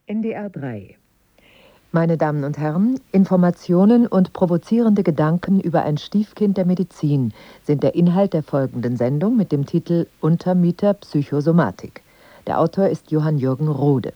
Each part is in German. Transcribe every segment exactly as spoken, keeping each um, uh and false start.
N D R drei. Meine Damen und Herren, Informationen und provozierende Gedanken über ein Stiefkind der Medizin sind der Inhalt der folgenden Sendung mit dem Titel Untermieter Psychosomatik. Der Autor ist Johann Jürgen Rohde.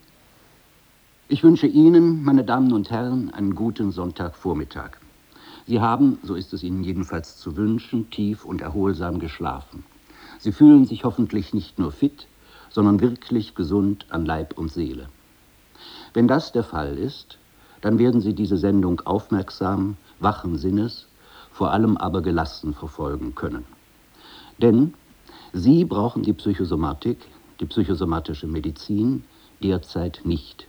Ich wünsche Ihnen, meine Damen und Herren, einen guten Sonntagvormittag. Sie haben, so ist es Ihnen jedenfalls zu wünschen, tief und erholsam geschlafen. Sie fühlen sich hoffentlich nicht nur fit, sondern wirklich gesund an Leib und Seele. Wenn das der Fall ist, dann werden Sie diese Sendung aufmerksam, wachen Sinnes, vor allem aber gelassen verfolgen können. Denn Sie brauchen die Psychosomatik, die psychosomatische Medizin, derzeit nicht.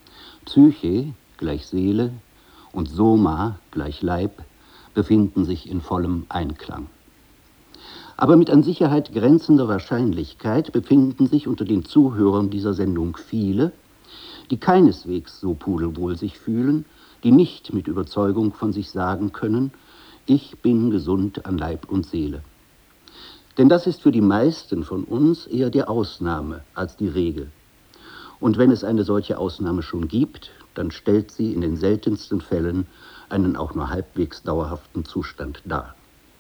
Psyche gleich Seele und Soma gleich Leib befinden sich in vollem Einklang. Aber mit an Sicherheit grenzender Wahrscheinlichkeit befinden sich unter den Zuhörern dieser Sendung viele, die keineswegs so pudelwohl sich fühlen, die nicht mit Überzeugung von sich sagen können, ich bin gesund an Leib und Seele. Denn das ist für die meisten von uns eher die Ausnahme als die Regel. Und wenn es eine solche Ausnahme schon gibt, dann stellt sie in den seltensten Fällen einen auch nur halbwegs dauerhaften Zustand dar.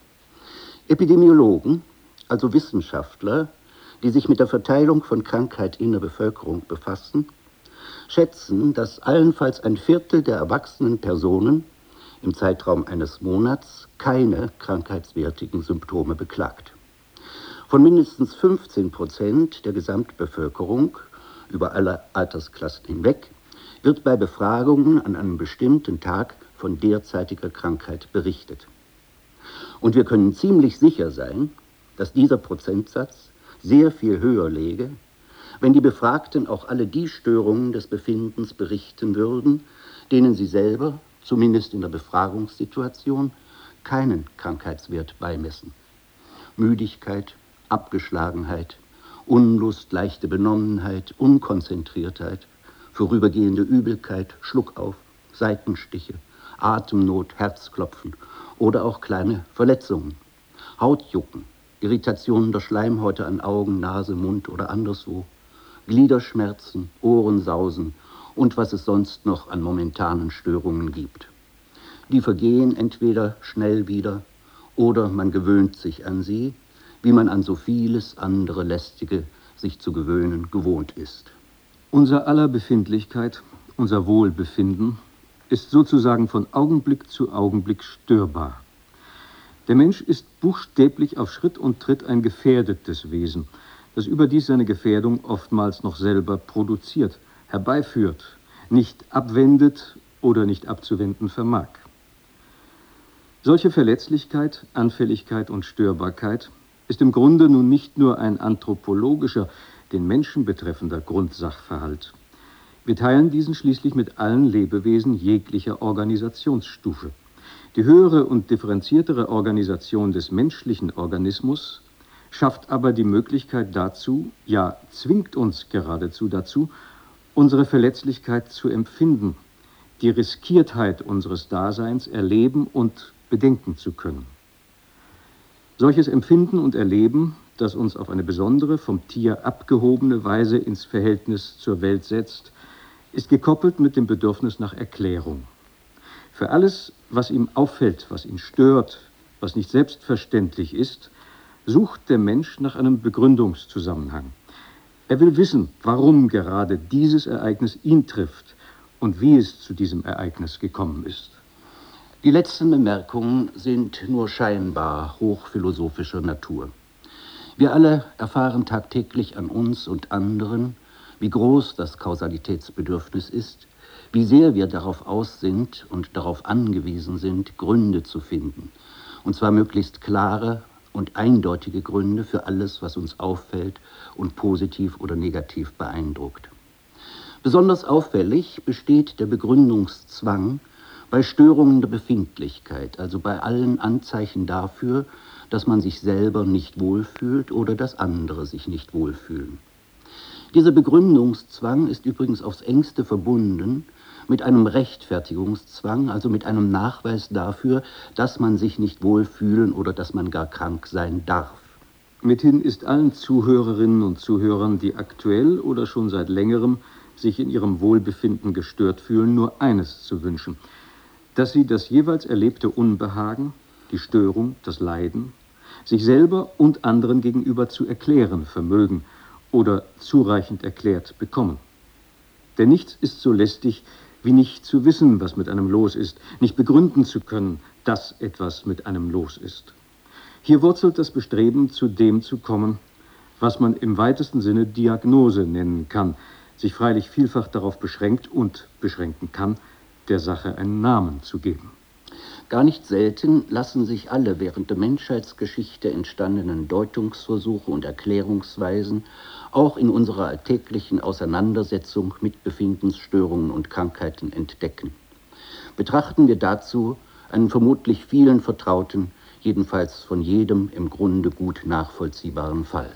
Epidemiologen, also Wissenschaftler, die sich mit der Verteilung von Krankheit in der Bevölkerung befassen, schätzen, dass allenfalls ein Viertel der erwachsenen Personen im Zeitraum eines Monats keine krankheitswertigen Symptome beklagt. Von mindestens fünfzehn Prozent der Gesamtbevölkerung über alle Altersklassen hinweg wird bei Befragungen an einem bestimmten Tag von derzeitiger Krankheit berichtet. Und wir können ziemlich sicher sein, dass dieser Prozentsatz sehr viel höher läge, wenn die Befragten auch alle die Störungen des Befindens berichten würden, denen sie selber, zumindest in der Befragungssituation, keinen Krankheitswert beimessen. Müdigkeit, Abgeschlagenheit, Unlust, leichte Benommenheit, Unkonzentriertheit, vorübergehende Übelkeit, Schluckauf, Seitenstiche, Atemnot, Herzklopfen oder auch kleine Verletzungen, Hautjucken, Irritationen der Schleimhäute an Augen, Nase, Mund oder anderswo, Gliederschmerzen, Ohrensausen und was es sonst noch an momentanen Störungen gibt. Die vergehen entweder schnell wieder oder man gewöhnt sich an sie, wie man an so vieles andere Lästige sich zu gewöhnen gewohnt ist. Unser aller Befindlichkeit, unser Wohlbefinden ist sozusagen von Augenblick zu Augenblick störbar. Der Mensch ist buchstäblich auf Schritt und Tritt ein gefährdetes Wesen, das überdies seine Gefährdung oftmals noch selber produziert, herbeiführt, nicht abwendet oder nicht abzuwenden vermag. Solche Verletzlichkeit, Anfälligkeit und Störbarkeit ist im Grunde nun nicht nur ein anthropologischer, den Menschen betreffender Grundsachverhalt. Wir teilen diesen schließlich mit allen Lebewesen jeglicher Organisationsstufe. Die höhere und differenziertere Organisation des menschlichen Organismus schafft aber die Möglichkeit dazu, ja zwingt uns geradezu dazu, unsere Verletzlichkeit zu empfinden, die Riskiertheit unseres Daseins erleben und bedenken zu können. Solches Empfinden und Erleben, das uns auf eine besondere, vom Tier abgehobene Weise ins Verhältnis zur Welt setzt, ist gekoppelt mit dem Bedürfnis nach Erklärung. Für alles, was ihm auffällt, was ihn stört, was nicht selbstverständlich ist, sucht der Mensch nach einem Begründungszusammenhang. Er will wissen, warum gerade dieses Ereignis ihn trifft und wie es zu diesem Ereignis gekommen ist. Die letzten Bemerkungen sind nur scheinbar hochphilosophischer Natur. Wir alle erfahren tagtäglich an uns und anderen, wie groß das Kausalitätsbedürfnis ist, wie sehr wir darauf aus sind und darauf angewiesen sind, Gründe zu finden, und zwar möglichst klare und eindeutige Gründe für alles, was uns auffällt und positiv oder negativ beeindruckt. Besonders auffällig besteht der Begründungszwang bei Störungen der Befindlichkeit, also bei allen Anzeichen dafür, dass man sich selber nicht wohlfühlt oder dass andere sich nicht wohlfühlen. Dieser Begründungszwang ist übrigens aufs engste verbunden mit einem Rechtfertigungszwang, also mit einem Nachweis dafür, dass man sich nicht wohlfühlen oder dass man gar krank sein darf. Mithin ist allen Zuhörerinnen und Zuhörern, die aktuell oder schon seit längerem sich in ihrem Wohlbefinden gestört fühlen, nur eines zu wünschen: dass sie das jeweils erlebte Unbehagen, die Störung, das Leiden, sich selber und anderen gegenüber zu erklären vermögen oder zureichend erklärt bekommen. Denn nichts ist so lästig, wie nicht zu wissen, was mit einem los ist, nicht begründen zu können, dass etwas mit einem los ist. Hier wurzelt das Bestreben, zu dem zu kommen, was man im weitesten Sinne Diagnose nennen kann, sich freilich vielfach darauf beschränkt und beschränken kann, der Sache einen Namen zu geben. Gar nicht selten lassen sich alle während der Menschheitsgeschichte entstandenen Deutungsversuche und Erklärungsweisen auch in unserer alltäglichen Auseinandersetzung mit Befindensstörungen und Krankheiten entdecken. Betrachten wir dazu einen vermutlich vielen vertrauten, jedenfalls von jedem im Grunde gut nachvollziehbaren Fall.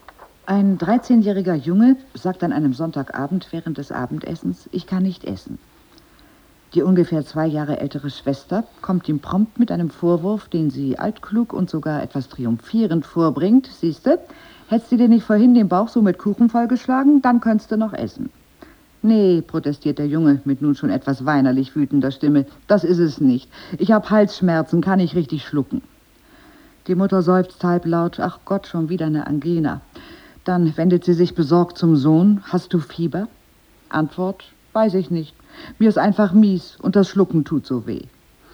Ein dreizehnjähriger Junge sagt an einem Sonntagabend während des Abendessens: Ich kann nicht essen. Die ungefähr zwei Jahre ältere Schwester kommt ihm prompt mit einem Vorwurf, den sie altklug und sogar etwas triumphierend vorbringt. Siehste, hättest du dir nicht vorhin den Bauch so mit Kuchen vollgeschlagen, dann könntest du noch essen. Nee, protestiert der Junge mit nun schon etwas weinerlich wütender Stimme. Das ist es nicht. Ich habe Halsschmerzen, kann ich richtig schlucken. Die Mutter seufzt halblaut: Ach Gott, schon wieder eine Angina. Dann wendet sie sich besorgt zum Sohn: Hast du Fieber? Antwort: Weiß ich nicht. Mir ist einfach mies und das Schlucken tut so weh.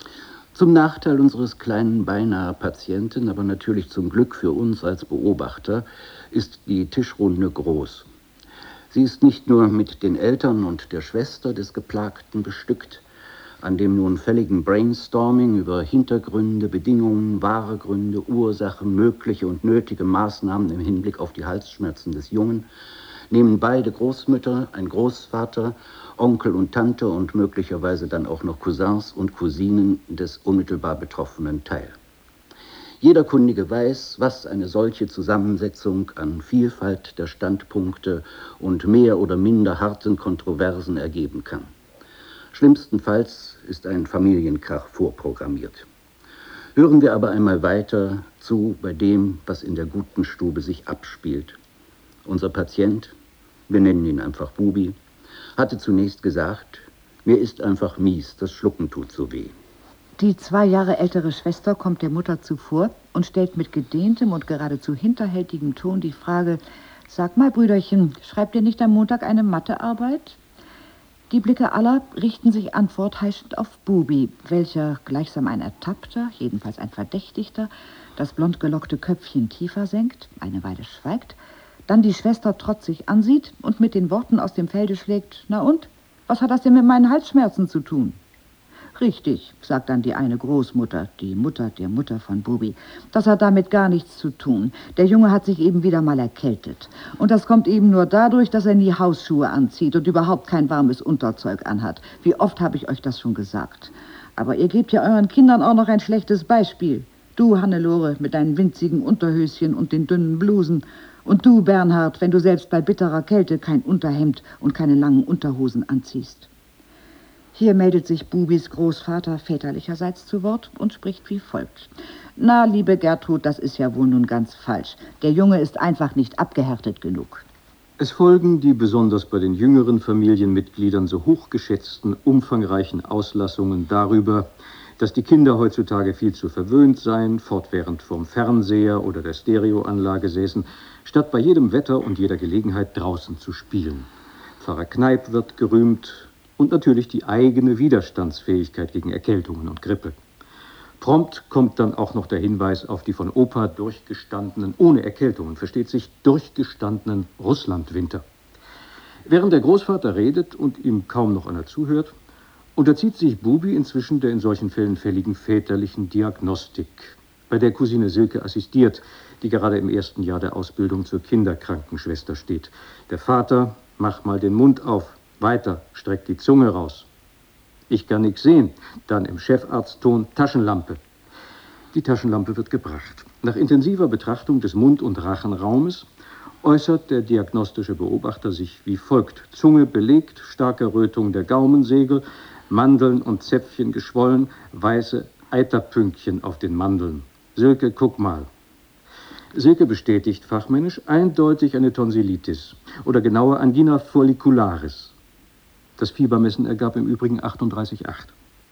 Zum Nachteil unseres kleinen beinahe Patienten, aber natürlich zum Glück für uns als Beobachter, ist die Tischrunde groß. Sie ist nicht nur mit den Eltern und der Schwester des Geplagten bestückt, an dem nun fälligen Brainstorming über Hintergründe, Bedingungen, wahre Gründe, Ursachen, mögliche und nötige Maßnahmen im Hinblick auf die Halsschmerzen des Jungen nehmen beide Großmütter, ein Großvater, Onkel und Tante und möglicherweise dann auch noch Cousins und Cousinen des unmittelbar Betroffenen teil. Jeder Kundige weiß, was eine solche Zusammensetzung an Vielfalt der Standpunkte und mehr oder minder harten Kontroversen ergeben kann. Schlimmstenfalls ist ein Familienkrach vorprogrammiert. Hören wir aber einmal weiter zu bei dem, was in der guten Stube sich abspielt. Unser Patient, wir nennen ihn einfach Bubi, hatte zunächst gesagt: Mir ist einfach mies, das Schlucken tut so weh. Die zwei Jahre ältere Schwester kommt der Mutter zuvor und stellt mit gedehntem und geradezu hinterhältigem Ton die Frage: Sag mal, Brüderchen, schreibt ihr nicht am Montag eine Mathearbeit? Die Blicke aller richten sich antwortheischend auf Bubi, welcher gleichsam ein Ertappter, jedenfalls ein Verdächtigter, das blond gelockte Köpfchen tiefer senkt, eine Weile schweigt, dann die Schwester trotzig ansieht und mit den Worten aus dem Felde schlägt: Na und, was hat das denn mit meinen Halsschmerzen zu tun? Richtig, sagt dann die eine Großmutter, die Mutter der Mutter von Bubi. Das hat damit gar nichts zu tun. Der Junge hat sich eben wieder mal erkältet. Und das kommt eben nur dadurch, dass er nie Hausschuhe anzieht und überhaupt kein warmes Unterzeug anhat. Wie oft habe ich euch das schon gesagt. Aber ihr gebt ja euren Kindern auch noch ein schlechtes Beispiel. Du, Hannelore, mit deinen winzigen Unterhöschen und den dünnen Blusen. Und du, Bernhard, wenn du selbst bei bitterer Kälte kein Unterhemd und keine langen Unterhosen anziehst. Hier meldet sich Bubis Großvater väterlicherseits zu Wort und spricht wie folgt: Na, liebe Gertrud, das ist ja wohl nun ganz falsch. Der Junge ist einfach nicht abgehärtet genug. Es folgen die besonders bei den jüngeren Familienmitgliedern so hochgeschätzten, umfangreichen Auslassungen darüber, dass die Kinder heutzutage viel zu verwöhnt seien, fortwährend vorm Fernseher oder der Stereoanlage säßen, statt bei jedem Wetter und jeder Gelegenheit draußen zu spielen. Pfarrer Kneip wird gerühmt und natürlich die eigene Widerstandsfähigkeit gegen Erkältungen und Grippe. Prompt kommt dann auch noch der Hinweis auf die von Opa durchgestandenen, ohne Erkältungen, versteht sich, durchgestandenen Russlandwinter. Während der Großvater redet und ihm kaum noch einer zuhört, unterzieht sich Bubi inzwischen der in solchen Fällen fälligen väterlichen Diagnostik, bei der Cousine Silke assistiert, die gerade im ersten Jahr der Ausbildung zur Kinderkrankenschwester steht. Der Vater: Mach mal den Mund auf, weiter, streck die Zunge raus. Ich kann nichts sehen. Dann im Chefarztton: Taschenlampe. Die Taschenlampe wird gebracht. Nach intensiver Betrachtung des Mund- und Rachenraumes äußert der diagnostische Beobachter sich wie folgt: Zunge belegt, starke Rötung der Gaumensegel, Mandeln und Zäpfchen geschwollen, weiße Eiterpünktchen auf den Mandeln. Silke, guck mal. Silke bestätigt fachmännisch eindeutig eine Tonsillitis oder genauer Angina follicularis. Das Fiebermessen ergab im Übrigen achtunddreißig Komma acht.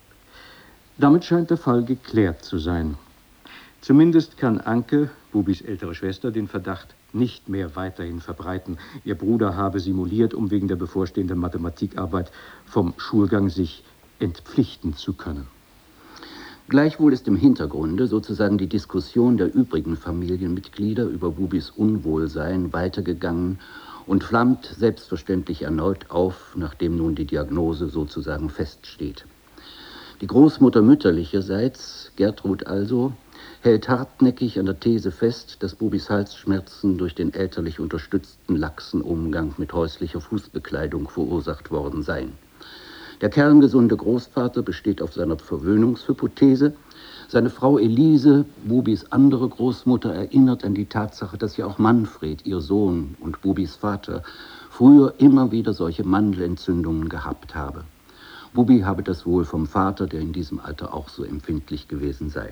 Damit scheint der Fall geklärt zu sein. Zumindest kann Anke, Bubis ältere Schwester, den Verdacht nicht mehr weiterhin verbreiten. Ihr Bruder habe simuliert, um wegen der bevorstehenden Mathematikarbeit vom Schulgang sich entpflichten zu können. Gleichwohl ist im Hintergrunde sozusagen die Diskussion der übrigen Familienmitglieder über Bubis Unwohlsein weitergegangen und flammt selbstverständlich erneut auf, nachdem nun die Diagnose sozusagen feststeht. Die Großmutter mütterlicherseits, Gertrud also, hält hartnäckig an der These fest, dass Bubis Halsschmerzen durch den elterlich unterstützten laxen Umgang mit häuslicher Fußbekleidung verursacht worden seien. Der kerngesunde Großvater besteht auf seiner Verwöhnungshypothese. Seine Frau Elise, Bubis andere Großmutter, erinnert an die Tatsache, dass ja auch Manfred, ihr Sohn und Bubis Vater, früher immer wieder solche Mandelentzündungen gehabt habe. Bubi habe das wohl vom Vater, der in diesem Alter auch so empfindlich gewesen sei.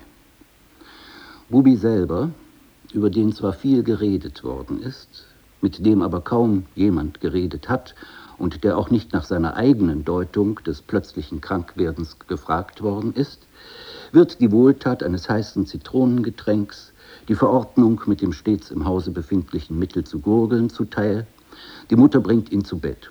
Bubi selber, über den zwar viel geredet worden ist, mit dem aber kaum jemand geredet hat und der auch nicht nach seiner eigenen Deutung des plötzlichen Krankwerdens gefragt worden ist, wird die Wohltat eines heißen Zitronengetränks, die Verordnung mit dem stets im Hause befindlichen Mittel zu gurgeln zuteil. Die Mutter bringt ihn zu Bett.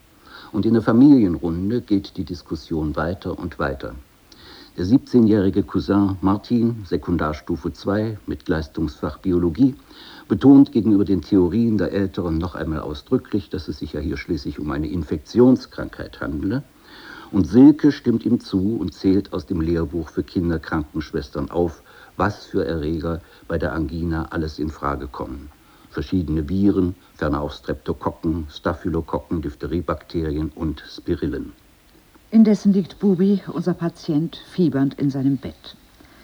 Und in der Familienrunde geht die Diskussion weiter und weiter. Der siebzehnjährige Cousin Martin, Sekundarstufe zwei mit Leistungsfach Biologie, betont gegenüber den Theorien der Älteren noch einmal ausdrücklich, dass es sich ja hier schließlich um eine Infektionskrankheit handele. Und Silke stimmt ihm zu und zählt aus dem Lehrbuch für Kinderkrankenschwestern auf, was für Erreger bei der Angina alles in Frage kommen. Verschiedene Viren, ferner auch Streptokokken, Staphylokokken, Diphtheriebakterien und Spirillen. Indessen liegt Bubi, unser Patient, fiebernd in seinem Bett.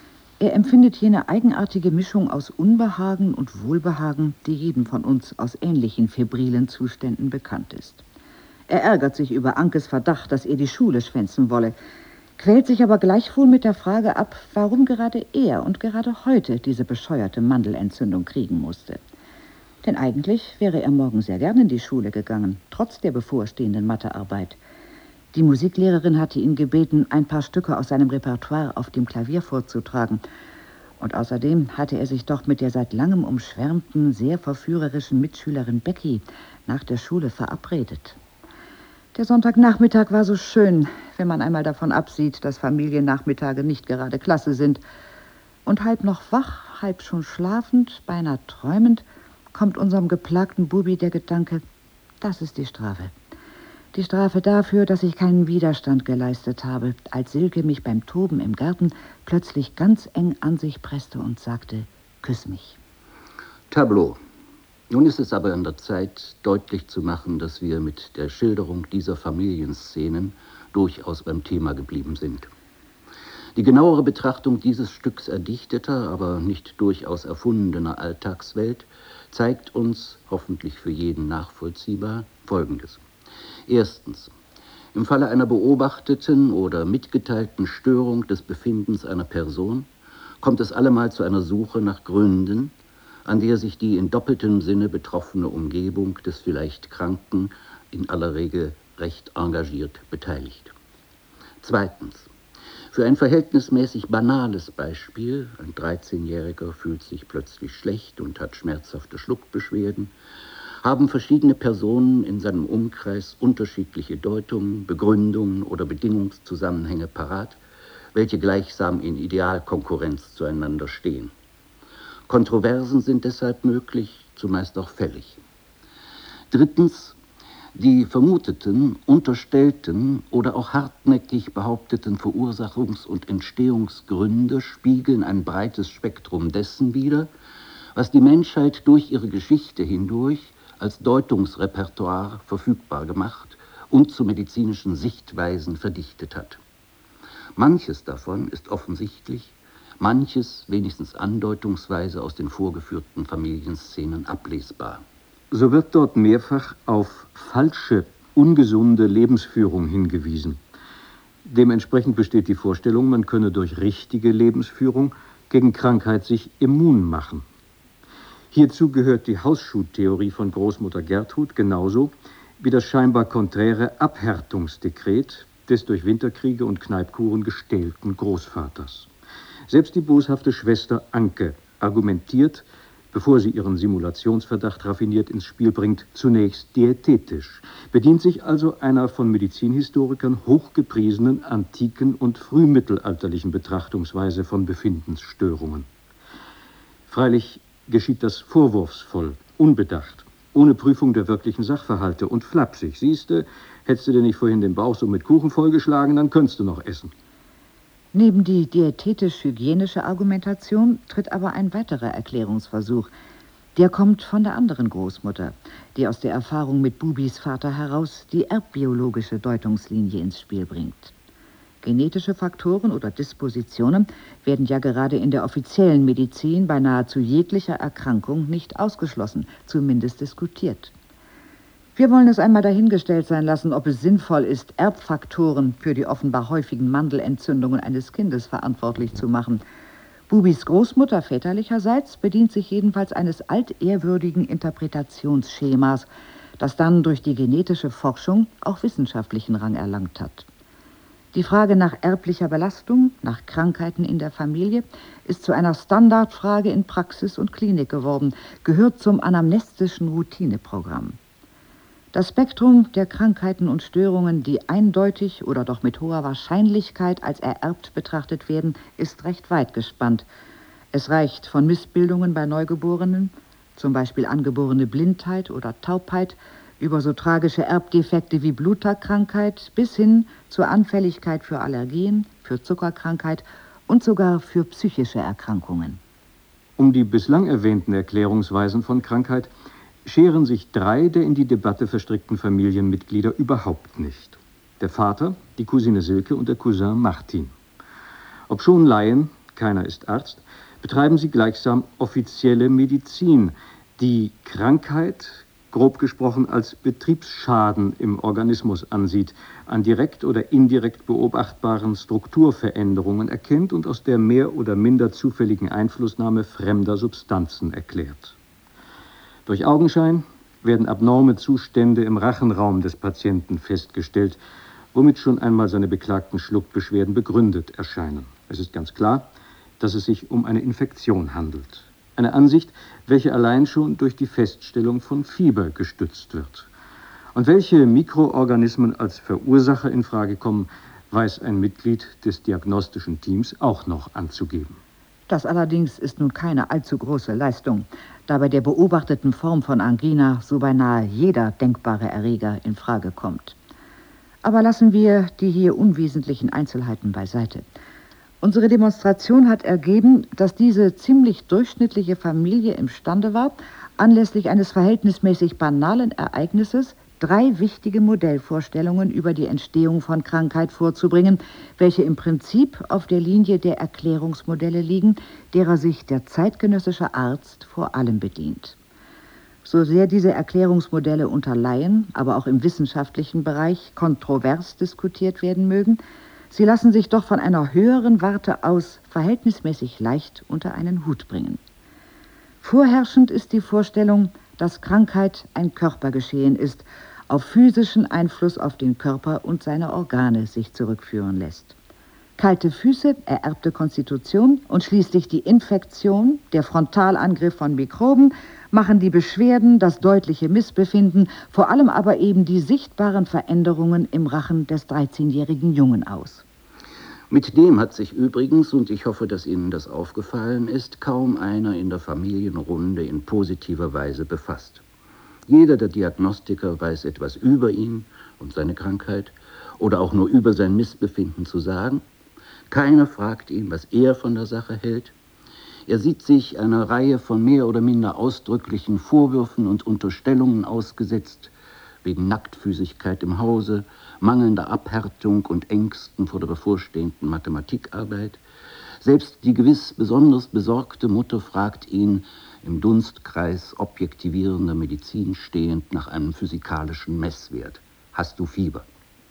Er empfindet jene eigenartige Mischung aus Unbehagen und Wohlbehagen, die jedem von uns aus ähnlichen febrilen Zuständen bekannt ist. Er ärgert sich über Ankes Verdacht, dass er die Schule schwänzen wolle, quält sich aber gleichwohl mit der Frage ab, warum gerade er und gerade heute diese bescheuerte Mandelentzündung kriegen musste. Denn eigentlich wäre er morgen sehr gern in die Schule gegangen, trotz der bevorstehenden Mathearbeit. Die Musiklehrerin hatte ihn gebeten, ein paar Stücke aus seinem Repertoire auf dem Klavier vorzutragen. Und außerdem hatte er sich doch mit der seit langem umschwärmten, sehr verführerischen Mitschülerin Becky nach der Schule verabredet. Der Sonntagnachmittag war so schön, wenn man einmal davon absieht, dass Familiennachmittage nicht gerade klasse sind. Und halb noch wach, halb schon schlafend, beinahe träumend, kommt unserem geplagten Bubi der Gedanke, das ist die Strafe. Die Strafe dafür, dass ich keinen Widerstand geleistet habe, als Silke mich beim Toben im Garten plötzlich ganz eng an sich presste und sagte, küss mich. Tableau. Nun ist es aber an der Zeit, deutlich zu machen, dass wir mit der Schilderung dieser Familienszenen durchaus beim Thema geblieben sind. Die genauere Betrachtung dieses Stücks erdichteter, aber nicht durchaus erfundener Alltagswelt zeigt uns, hoffentlich für jeden nachvollziehbar, Folgendes. Erstens. Im Falle einer beobachteten oder mitgeteilten Störung des Befindens einer Person kommt es allemal zu einer Suche nach Gründen, an der sich die in doppeltem Sinne betroffene Umgebung des vielleicht Kranken in aller Regel recht engagiert beteiligt. Zweitens. Für ein verhältnismäßig banales Beispiel, ein dreizehnjähriger fühlt sich plötzlich schlecht und hat schmerzhafte Schluckbeschwerden, haben verschiedene Personen in seinem Umkreis unterschiedliche Deutungen, Begründungen oder Bedingungszusammenhänge parat, welche gleichsam in Idealkonkurrenz zueinander stehen. Kontroversen sind deshalb möglich, zumeist auch fällig. Drittens, die vermuteten, unterstellten oder auch hartnäckig behaupteten Verursachungs- und Entstehungsgründe spiegeln ein breites Spektrum dessen wider, was die Menschheit durch ihre Geschichte hindurch als Deutungsrepertoire verfügbar gemacht und zu medizinischen Sichtweisen verdichtet hat. Manches davon ist offensichtlich, manches wenigstens andeutungsweise aus den vorgeführten Familienszenen ablesbar. So wird dort mehrfach auf falsche, ungesunde Lebensführung hingewiesen. Dementsprechend besteht die Vorstellung, man könne durch richtige Lebensführung gegen Krankheit sich immun machen. Hierzu gehört die Hausschuhtheorie von Großmutter Gertrud genauso wie das scheinbar konträre Abhärtungsdekret des durch Winterkriege und Kneipkuren gestählten Großvaters. Selbst die boshafte Schwester Anke argumentiert, bevor sie ihren Simulationsverdacht raffiniert ins Spiel bringt, zunächst diätetisch, bedient sich also einer von Medizinhistorikern hochgepriesenen antiken und frühmittelalterlichen Betrachtungsweise von Befindensstörungen. Freilich geschieht das vorwurfsvoll, unbedacht, ohne Prüfung der wirklichen Sachverhalte und flapsig. Siehste, hättest du dir nicht vorhin den Bauch so mit Kuchen vollgeschlagen, dann könntest du noch essen. Neben die diätetisch-hygienische Argumentation tritt aber ein weiterer Erklärungsversuch. Der kommt von der anderen Großmutter, die aus der Erfahrung mit Bubis Vater heraus die erbbiologische Deutungslinie ins Spiel bringt. Genetische Faktoren oder Dispositionen werden ja gerade in der offiziellen Medizin bei nahezu jeglicher Erkrankung nicht ausgeschlossen, zumindest diskutiert. Wir wollen es einmal dahingestellt sein lassen, ob es sinnvoll ist, Erbfaktoren für die offenbar häufigen Mandelentzündungen eines Kindes verantwortlich zu machen. Bubis Großmutter väterlicherseits bedient sich jedenfalls eines altehrwürdigen Interpretationsschemas, das dann durch die genetische Forschung auch wissenschaftlichen Rang erlangt hat. Die Frage nach erblicher Belastung, nach Krankheiten in der Familie, ist zu einer Standardfrage in Praxis und Klinik geworden, gehört zum anamnestischen Routineprogramm. Das Spektrum der Krankheiten und Störungen, die eindeutig oder doch mit hoher Wahrscheinlichkeit als ererbt betrachtet werden, ist recht weit gespannt. Es reicht von Missbildungen bei Neugeborenen, zum Beispiel angeborene Blindheit oder Taubheit, über so tragische Erbdefekte wie Bluterkrankheit bis hin zur Anfälligkeit für Allergien, für Zuckerkrankheit und sogar für psychische Erkrankungen. Um die bislang erwähnten Erklärungsweisen von Krankheit scheren sich drei der in die Debatte verstrickten Familienmitglieder überhaupt nicht. Der Vater, die Cousine Silke und der Cousin Martin. Obschon Laien, keiner ist Arzt, betreiben sie gleichsam offizielle Medizin, die Krankheit, grob gesprochen, als Betriebsschaden im Organismus ansieht, an direkt oder indirekt beobachtbaren Strukturveränderungen erkennt und aus der mehr oder minder zufälligen Einflussnahme fremder Substanzen erklärt. Durch Augenschein werden abnorme Zustände im Rachenraum des Patienten festgestellt, womit schon einmal seine beklagten Schluckbeschwerden begründet erscheinen. Es ist ganz klar, dass es sich um eine Infektion handelt. Eine Ansicht, welche allein schon durch die Feststellung von Fieber gestützt wird. Und welche Mikroorganismen als Verursacher in Frage kommen, weiß ein Mitglied des diagnostischen Teams auch noch anzugeben. Das allerdings ist nun keine allzu große Leistung, da bei der beobachteten Form von Angina so beinahe jeder denkbare Erreger in Frage kommt. Aber lassen wir die hier unwesentlichen Einzelheiten beiseite. Unsere Demonstration hat ergeben, dass diese ziemlich durchschnittliche Familie imstande war, anlässlich eines verhältnismäßig banalen Ereignisses drei wichtige Modellvorstellungen über die Entstehung von Krankheit vorzubringen, welche im Prinzip auf der Linie der Erklärungsmodelle liegen, derer sich der zeitgenössische Arzt vor allem bedient. So sehr diese Erklärungsmodelle unter Laien, aber auch im wissenschaftlichen Bereich kontrovers diskutiert werden mögen, sie lassen sich doch von einer höheren Warte aus verhältnismäßig leicht unter einen Hut bringen. Vorherrschend ist die Vorstellung, dass Krankheit ein Körpergeschehen ist, auf physischen Einfluss auf den Körper und seine Organe sich zurückführen lässt. Kalte Füße, ererbte Konstitution und schließlich die Infektion, der Frontalangriff von Mikroben, machen die Beschwerden, das deutliche Missbefinden, vor allem aber eben die sichtbaren Veränderungen im Rachen des dreizehnjährigen Jungen aus. Mit dem hat sich übrigens, und ich hoffe, dass Ihnen das aufgefallen ist, kaum einer in der Familienrunde in positiver Weise befasst. Jeder der Diagnostiker weiß etwas über ihn und seine Krankheit oder auch nur über sein Missbefinden zu sagen. Keiner fragt ihn, was er von der Sache hält. Er sieht sich einer Reihe von mehr oder minder ausdrücklichen Vorwürfen und Unterstellungen ausgesetzt, wegen Nacktfüßigkeit im Hause, mangelnder Abhärtung und Ängsten vor der bevorstehenden Mathematikarbeit. Selbst die gewiss besonders besorgte Mutter fragt ihn, im Dunstkreis objektivierender Medizin stehend, nach einem physikalischen Messwert. Hast du Fieber?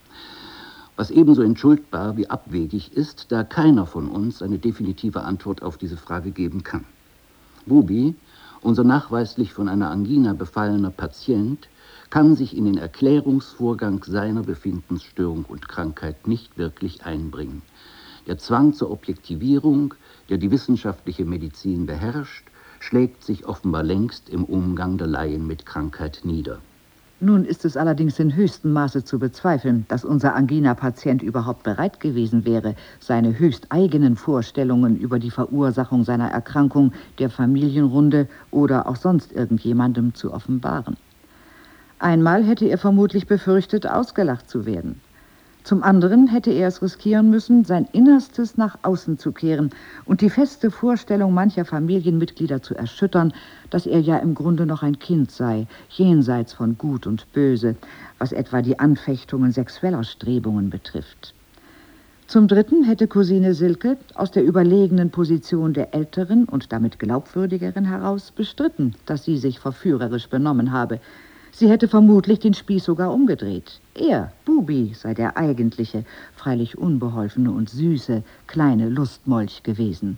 Was ebenso entschuldbar wie abwegig ist, da keiner von uns eine definitive Antwort auf diese Frage geben kann. Bubi, unser nachweislich von einer Angina befallener Patient, kann sich in den Erklärungsvorgang seiner Befindensstörung und Krankheit nicht wirklich einbringen. Der Zwang zur Objektivierung, der die wissenschaftliche Medizin beherrscht, schlägt sich offenbar längst im Umgang der Laien mit Krankheit nieder. Nun ist es allerdings in höchstem Maße zu bezweifeln, dass unser Angina-Patient überhaupt bereit gewesen wäre, seine höchst eigenen Vorstellungen über die Verursachung seiner Erkrankung der Familienrunde oder auch sonst irgendjemandem zu offenbaren. Einmal hätte er vermutlich befürchtet, ausgelacht zu werden. Zum anderen hätte er es riskieren müssen, sein Innerstes nach außen zu kehren und die feste Vorstellung mancher Familienmitglieder zu erschüttern, dass er ja im Grunde noch ein Kind sei, jenseits von Gut und Böse, was etwa die Anfechtungen sexueller Strebungen betrifft. Zum Dritten hätte Cousine Silke aus der überlegenen Position der älteren und damit glaubwürdigeren heraus bestritten, dass sie sich verführerisch benommen habe. Sie hätte vermutlich den Spieß sogar umgedreht. Er, Bubi, sei der eigentliche, freilich unbeholfene und süße, kleine Lustmolch gewesen.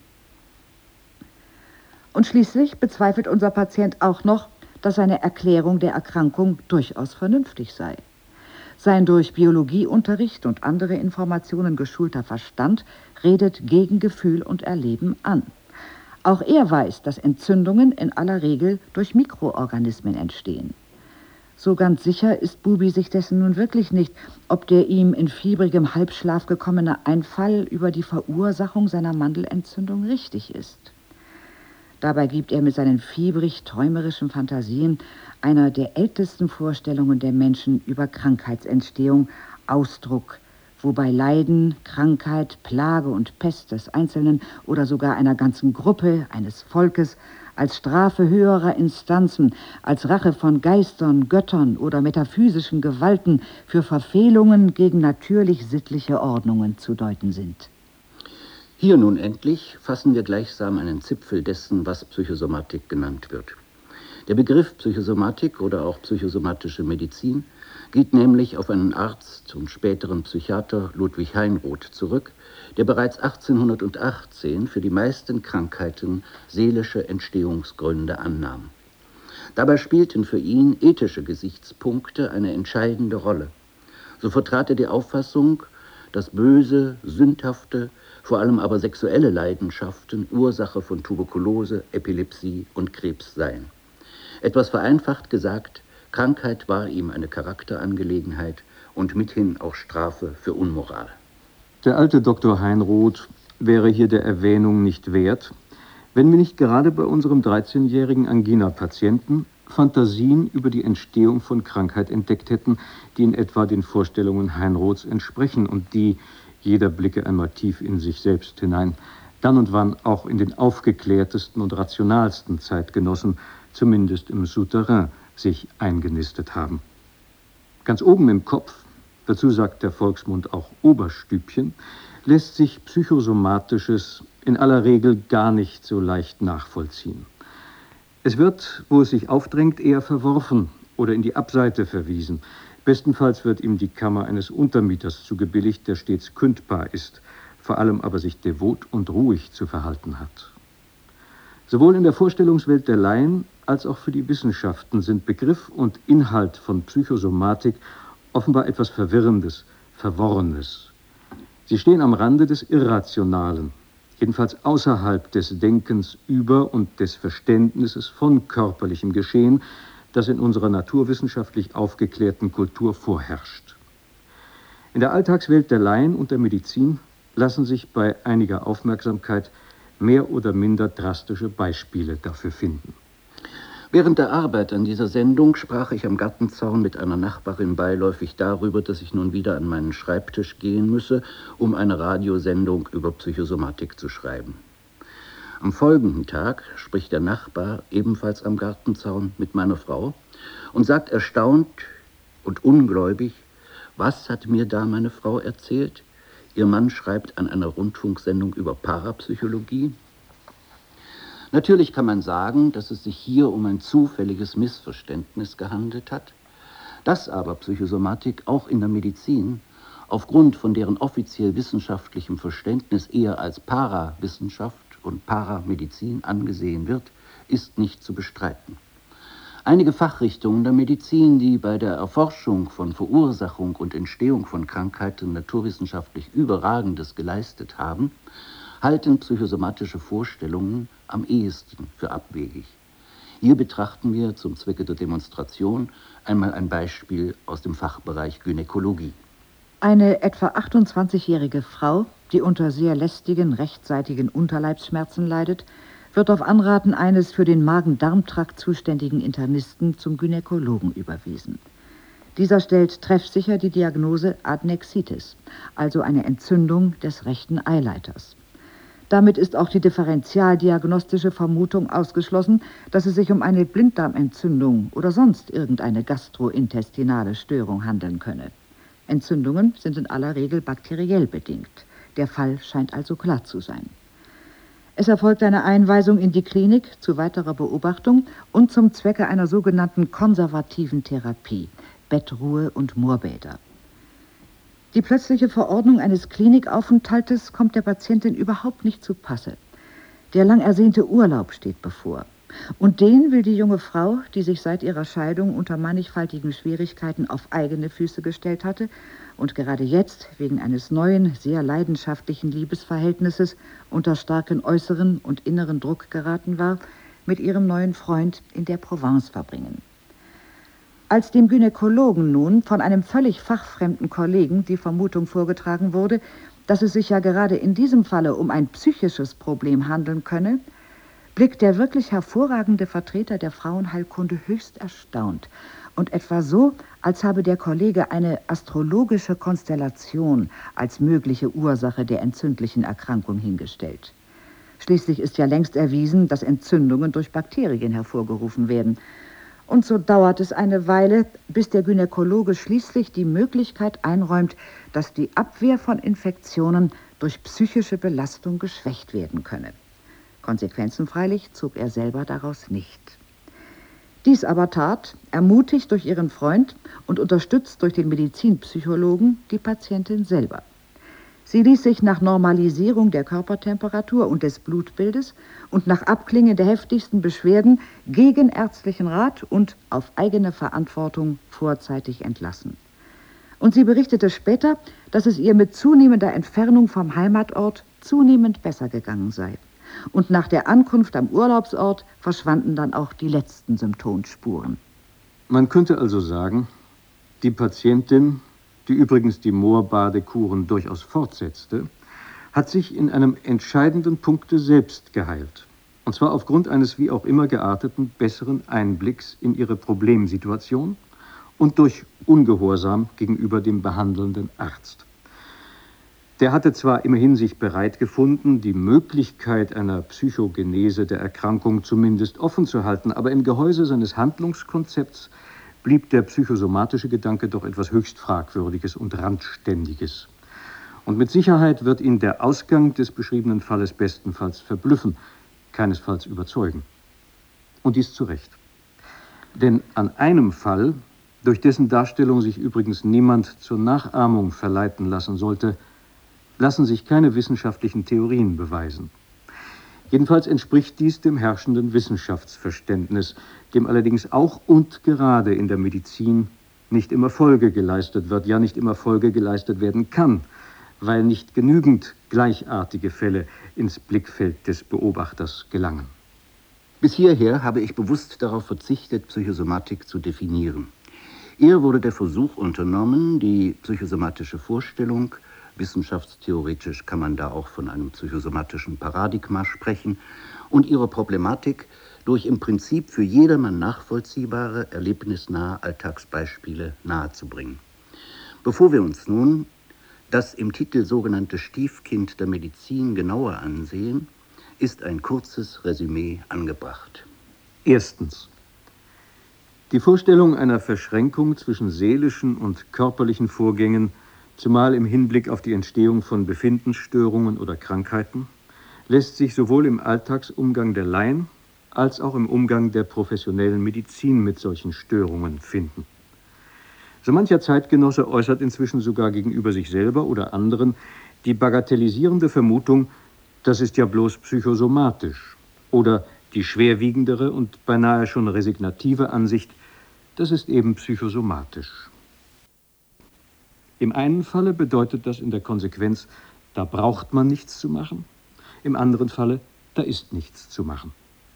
Und schließlich bezweifelt unser Patient auch noch, dass seine Erklärung der Erkrankung durchaus vernünftig sei. Sein durch Biologieunterricht und andere Informationen geschulter Verstand redet gegen Gefühl und Erleben an. Auch er weiß, dass Entzündungen in aller Regel durch Mikroorganismen entstehen. So ganz sicher ist Bubi sich dessen nun wirklich nicht, ob der ihm in fiebrigem Halbschlaf gekommene Einfall über die Verursachung seiner Mandelentzündung richtig ist. Dabei gibt er mit seinen fiebrig-träumerischen Fantasien einer der ältesten Vorstellungen der Menschen über Krankheitsentstehung Ausdruck, wobei Leiden, Krankheit, Plage und Pest des Einzelnen oder sogar einer ganzen Gruppe, eines Volkes, als Strafe höherer Instanzen, als Rache von Geistern, Göttern oder metaphysischen Gewalten für Verfehlungen gegen natürlich-sittliche Ordnungen zu deuten sind. Hier nun endlich fassen wir gleichsam einen Zipfel dessen, was Psychosomatik genannt wird. Der Begriff Psychosomatik oder auch psychosomatische Medizin geht nämlich auf einen Arzt und späteren Psychiater Ludwig Heinroth zurück, der bereits achtzehnhundertachtzehn für die meisten Krankheiten seelische Entstehungsgründe annahm. Dabei spielten für ihn ethische Gesichtspunkte eine entscheidende Rolle. So vertrat er die Auffassung, dass böse, sündhafte, vor allem aber sexuelle Leidenschaften Ursache von Tuberkulose, Epilepsie und Krebs seien. Etwas vereinfacht gesagt, Krankheit war ihm eine Charakterangelegenheit und mithin auch Strafe für Unmoral. Der alte Doktor Heinroth wäre hier der Erwähnung nicht wert, wenn wir nicht gerade bei unserem dreizehnjährigen Angina-Patienten Fantasien über die Entstehung von Krankheit entdeckt hätten, die in etwa den Vorstellungen Heinroths entsprechen und die, jeder blicke einmal tief in sich selbst hinein, dann und wann auch in den aufgeklärtesten und rationalsten Zeitgenossen, zumindest im Souterrain, sich eingenistet haben. Ganz oben im Kopf, dazu sagt der Volksmund auch Oberstübchen, lässt sich Psychosomatisches in aller Regel gar nicht so leicht nachvollziehen. Es wird, wo es sich aufdrängt, eher verworfen oder in die Abseite verwiesen. Bestenfalls wird ihm die Kammer eines Untermieters zugebilligt, der stets kündbar ist, vor allem aber sich devot und ruhig zu verhalten hat. Sowohl in der Vorstellungswelt der Laien als auch für die Wissenschaften sind Begriff und Inhalt von Psychosomatik offenbar etwas Verwirrendes, Verworrenes. Sie stehen am Rande des Irrationalen, jedenfalls außerhalb des Denkens über und des Verständnisses von körperlichem Geschehen, das in unserer naturwissenschaftlich aufgeklärten Kultur vorherrscht. In der Alltagswelt der Laien und der Medizin lassen sich bei einiger Aufmerksamkeit mehr oder minder drastische Beispiele dafür finden. Während der Arbeit an dieser Sendung sprach ich am Gartenzaun mit einer Nachbarin beiläufig darüber, dass ich nun wieder an meinen Schreibtisch gehen müsse, um eine Radiosendung über Psychosomatik zu schreiben. Am folgenden Tag spricht der Nachbar, ebenfalls am Gartenzaun, mit meiner Frau und sagt erstaunt und ungläubig: Was hat mir da meine Frau erzählt? Ihr Mann schreibt an einer Rundfunksendung über Parapsychologie. Natürlich kann man sagen, dass es sich hier um ein zufälliges Missverständnis gehandelt hat, dass aber Psychosomatik auch in der Medizin aufgrund von deren offiziell wissenschaftlichem Verständnis eher als Parawissenschaft und Paramedizin angesehen wird, ist nicht zu bestreiten. Einige Fachrichtungen der Medizin, die bei der Erforschung von Verursachung und Entstehung von Krankheiten naturwissenschaftlich Überragendes geleistet haben, halten psychosomatische Vorstellungen am ehesten für abwegig. Hier betrachten wir zum Zwecke der Demonstration einmal ein Beispiel aus dem Fachbereich Gynäkologie. Eine etwa achtundzwanzigjährige Frau, die unter sehr lästigen, rechtseitigen Unterleibsschmerzen leidet, wird auf Anraten eines für den Magen-Darm-Trakt zuständigen Internisten zum Gynäkologen überwiesen. Dieser stellt treffsicher die Diagnose Adnexitis, also eine Entzündung des rechten Eileiters. Damit ist auch die differentialdiagnostische Vermutung ausgeschlossen, dass es sich um eine Blinddarmentzündung oder sonst irgendeine gastrointestinale Störung handeln könne. Entzündungen sind in aller Regel bakteriell bedingt. Der Fall scheint also klar zu sein. Es erfolgt eine Einweisung in die Klinik zu weiterer Beobachtung und zum Zwecke einer sogenannten konservativen Therapie, Bettruhe und Moorbäder. Die plötzliche Verordnung eines Klinikaufenthaltes kommt der Patientin überhaupt nicht zu Passe. Der lang ersehnte Urlaub steht bevor. Und den will die junge Frau, die sich seit ihrer Scheidung unter mannigfaltigen Schwierigkeiten auf eigene Füße gestellt hatte und gerade jetzt wegen eines neuen, sehr leidenschaftlichen Liebesverhältnisses unter starken äußeren und inneren Druck geraten war, mit ihrem neuen Freund in der Provence verbringen. Als dem Gynäkologen nun von einem völlig fachfremden Kollegen die Vermutung vorgetragen wurde, dass es sich ja gerade in diesem Falle um ein psychisches Problem handeln könne, blickt der wirklich hervorragende Vertreter der Frauenheilkunde höchst erstaunt und etwa so, als habe der Kollege eine astrologische Konstellation als mögliche Ursache der entzündlichen Erkrankung hingestellt. Schließlich ist ja längst erwiesen, dass Entzündungen durch Bakterien hervorgerufen werden. Und so dauert es eine Weile, bis der Gynäkologe schließlich die Möglichkeit einräumt, dass die Abwehr von Infektionen durch psychische Belastung geschwächt werden könne. Konsequenzen freilich zog er selber daraus nicht. Dies aber tat, ermutigt durch ihren Freund und unterstützt durch den Medizinpsychologen, die Patientin selber. Sie ließ sich nach Normalisierung der Körpertemperatur und des Blutbildes und nach Abklingen der heftigsten Beschwerden gegen ärztlichen Rat und auf eigene Verantwortung vorzeitig entlassen. Und sie berichtete später, dass es ihr mit zunehmender Entfernung vom Heimatort zunehmend besser gegangen sei. Und nach der Ankunft am Urlaubsort verschwanden dann auch die letzten Symptomspuren. Man könnte also sagen, die Patientin, die übrigens die Moorbadekuren durchaus fortsetzte, hat sich in einem entscheidenden Punkte selbst geheilt. Und zwar aufgrund eines wie auch immer gearteten besseren Einblicks in ihre Problemsituation und durch Ungehorsam gegenüber dem behandelnden Arzt. Der hatte zwar immerhin sich bereit gefunden, die Möglichkeit einer Psychogenese der Erkrankung zumindest offen zu halten, aber im Gehäuse seines Handlungskonzepts blieb der psychosomatische Gedanke doch etwas höchst Fragwürdiges und Randständiges. Und mit Sicherheit wird ihn der Ausgang des beschriebenen Falles bestenfalls verblüffen, keinesfalls überzeugen. Und dies zu Recht. Denn an einem Fall, durch dessen Darstellung sich übrigens niemand zur Nachahmung verleiten lassen sollte, lassen sich keine wissenschaftlichen Theorien beweisen. Jedenfalls entspricht dies dem herrschenden Wissenschaftsverständnis, dem allerdings auch und gerade in der Medizin nicht immer Folge geleistet wird, ja nicht immer Folge geleistet werden kann, weil nicht genügend gleichartige Fälle ins Blickfeld des Beobachters gelangen. Bis hierher habe ich bewusst darauf verzichtet, Psychosomatik zu definieren. Eher wurde der Versuch unternommen, die psychosomatische Vorstellung, wissenschaftstheoretisch kann man da auch von einem psychosomatischen Paradigma sprechen, und ihre Problematik durch im Prinzip für jedermann nachvollziehbare, erlebnisnahe Alltagsbeispiele nahezubringen. Bevor wir uns nun das im Titel sogenannte Stiefkind der Medizin genauer ansehen, ist ein kurzes Resümee angebracht. Erstens. Die Vorstellung einer Verschränkung zwischen seelischen und körperlichen Vorgängen, zumal im Hinblick auf die Entstehung von Befindensstörungen oder Krankheiten, lässt sich sowohl im Alltagsumgang der Laien als auch im Umgang der professionellen Medizin mit solchen Störungen finden. So mancher Zeitgenosse äußert inzwischen sogar gegenüber sich selber oder anderen die bagatellisierende Vermutung, das ist ja bloß psychosomatisch oder Die schwerwiegendere und beinahe schon resignative Ansicht, das ist eben psychosomatisch. Im einen Falle bedeutet das in der Konsequenz, da braucht man nichts zu machen. Im anderen Falle, da ist nichts zu machen.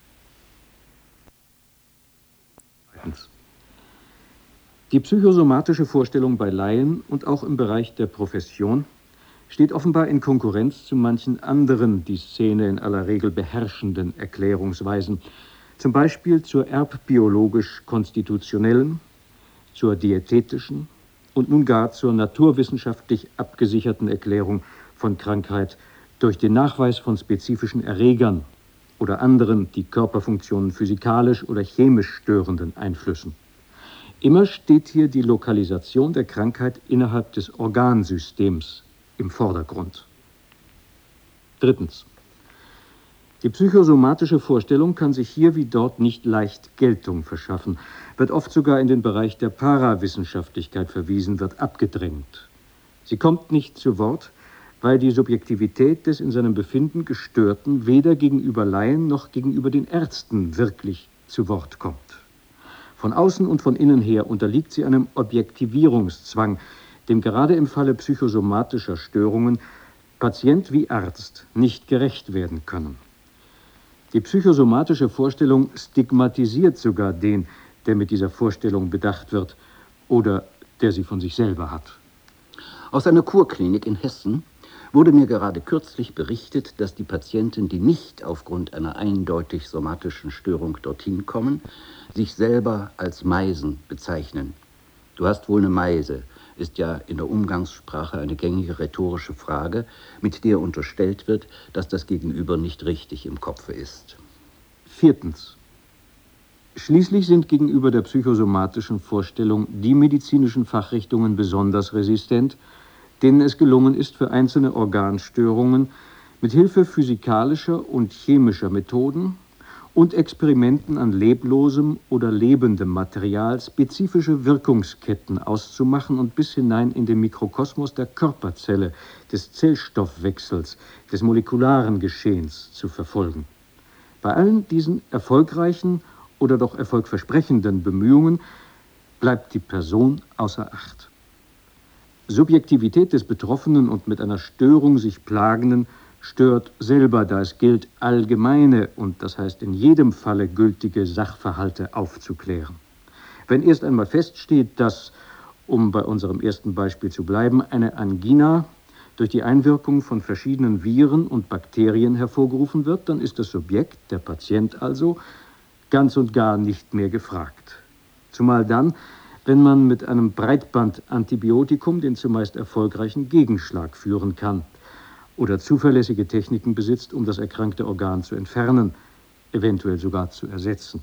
Zweitens. Die psychosomatische Vorstellung bei Laien und auch im Bereich der Profession steht offenbar in Konkurrenz zu manchen anderen die Szene in aller Regel beherrschenden Erklärungsweisen, zum Beispiel zur erbbiologisch-konstitutionellen, zur diätetischen und nun gar zur naturwissenschaftlich abgesicherten Erklärung von Krankheit durch den Nachweis von spezifischen Erregern oder anderen die Körperfunktionen physikalisch oder chemisch störenden Einflüssen. Immer steht hier die Lokalisation der Krankheit innerhalb des Organsystems im Vordergrund. Drittens. Die psychosomatische Vorstellung kann sich hier wie dort nicht leicht Geltung verschaffen, wird oft sogar in den Bereich der Parawissenschaftlichkeit verwiesen, wird abgedrängt. Sie kommt nicht zu Wort, weil die Subjektivität des in seinem Befinden Gestörten weder gegenüber Laien noch gegenüber den Ärzten wirklich zu Wort kommt. Von außen und von innen her unterliegt sie einem Objektivierungszwang, dem gerade im Falle psychosomatischer Störungen Patient wie Arzt nicht gerecht werden können. Die psychosomatische Vorstellung stigmatisiert sogar den, der mit dieser Vorstellung bedacht wird oder der sie von sich selber hat. Aus einer Kurklinik in Hessen wurde mir gerade kürzlich berichtet, dass die Patienten, die nicht aufgrund einer eindeutig somatischen Störung dorthin kommen, sich selber als Meisen bezeichnen. Du hast wohl eine Meise, ist ja in der Umgangssprache eine gängige rhetorische Frage, mit der unterstellt wird, dass das Gegenüber nicht richtig im Kopfe ist. Viertens. Schließlich sind gegenüber der psychosomatischen Vorstellung die medizinischen Fachrichtungen besonders resistent, denen es gelungen ist, für einzelne Organstörungen mit Hilfe physikalischer und chemischer Methoden und Experimenten an leblosem oder lebendem Material spezifische Wirkungsketten auszumachen und bis hinein in den Mikrokosmos der Körperzelle, des Zellstoffwechsels, des molekularen Geschehens zu verfolgen. Bei allen diesen erfolgreichen oder doch erfolgversprechenden Bemühungen bleibt die Person außer Acht. Subjektivität des Betroffenen und mit einer Störung sich Plagenden stört selber, da es gilt, allgemeine und das heißt in jedem Falle gültige Sachverhalte aufzuklären. Wenn erst einmal feststeht, dass, um bei unserem ersten Beispiel zu bleiben, eine Angina durch die Einwirkung von verschiedenen Viren und Bakterien hervorgerufen wird, dann ist das Subjekt, der Patient also, ganz und gar nicht mehr gefragt. Zumal dann, wenn man mit einem Breitbandantibiotikum den zumeist erfolgreichen Gegenschlag führen kann oder zuverlässige Techniken besitzt, um das erkrankte Organ zu entfernen, eventuell sogar zu ersetzen.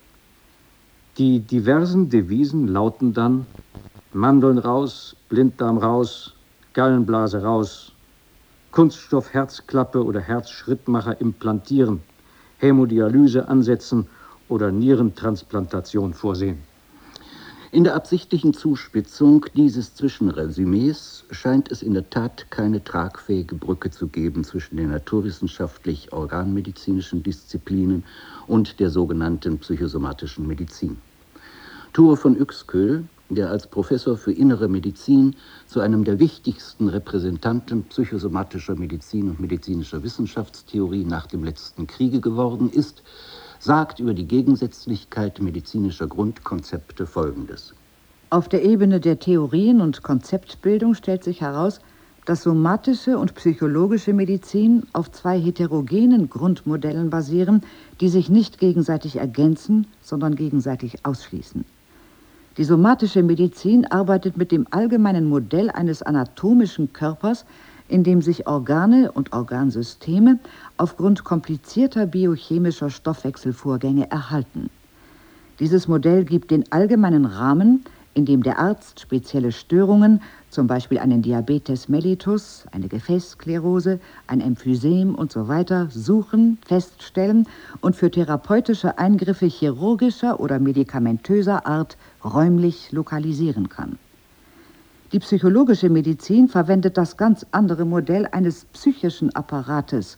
Die diversen Devisen lauten dann: Mandeln raus, Blinddarm raus, Gallenblase raus, Kunststoff Herzklappe oder Herzschrittmacher implantieren, Hämodialyse ansetzen oder Nierentransplantation vorsehen. In der absichtlichen Zuspitzung dieses Zwischenresümees scheint es in der Tat keine tragfähige Brücke zu geben zwischen den naturwissenschaftlich-organmedizinischen Disziplinen und der sogenannten psychosomatischen Medizin. Thure von Uexküll, der als Professor für Innere Medizin zu einem der wichtigsten Repräsentanten psychosomatischer Medizin und medizinischer Wissenschaftstheorie nach dem letzten Kriege geworden ist, sagt über die Gegensätzlichkeit medizinischer Grundkonzepte Folgendes. Auf der Ebene der Theorien und Konzeptbildung stellt sich heraus, dass somatische und psychologische Medizin auf zwei heterogenen Grundmodellen basieren, die sich nicht gegenseitig ergänzen, sondern gegenseitig ausschließen. Die somatische Medizin arbeitet mit dem allgemeinen Modell eines anatomischen Körpers, in dem sich Organe und Organsysteme aufgrund komplizierter biochemischer Stoffwechselvorgänge erhalten. Dieses Modell gibt den allgemeinen Rahmen, in dem der Arzt spezielle Störungen, zum Beispiel einen Diabetes mellitus, eine Gefäßsklerose, ein Emphysem und so weiter, suchen, feststellen und für therapeutische Eingriffe chirurgischer oder medikamentöser Art räumlich lokalisieren kann. Die psychologische Medizin verwendet das ganz andere Modell eines psychischen Apparates,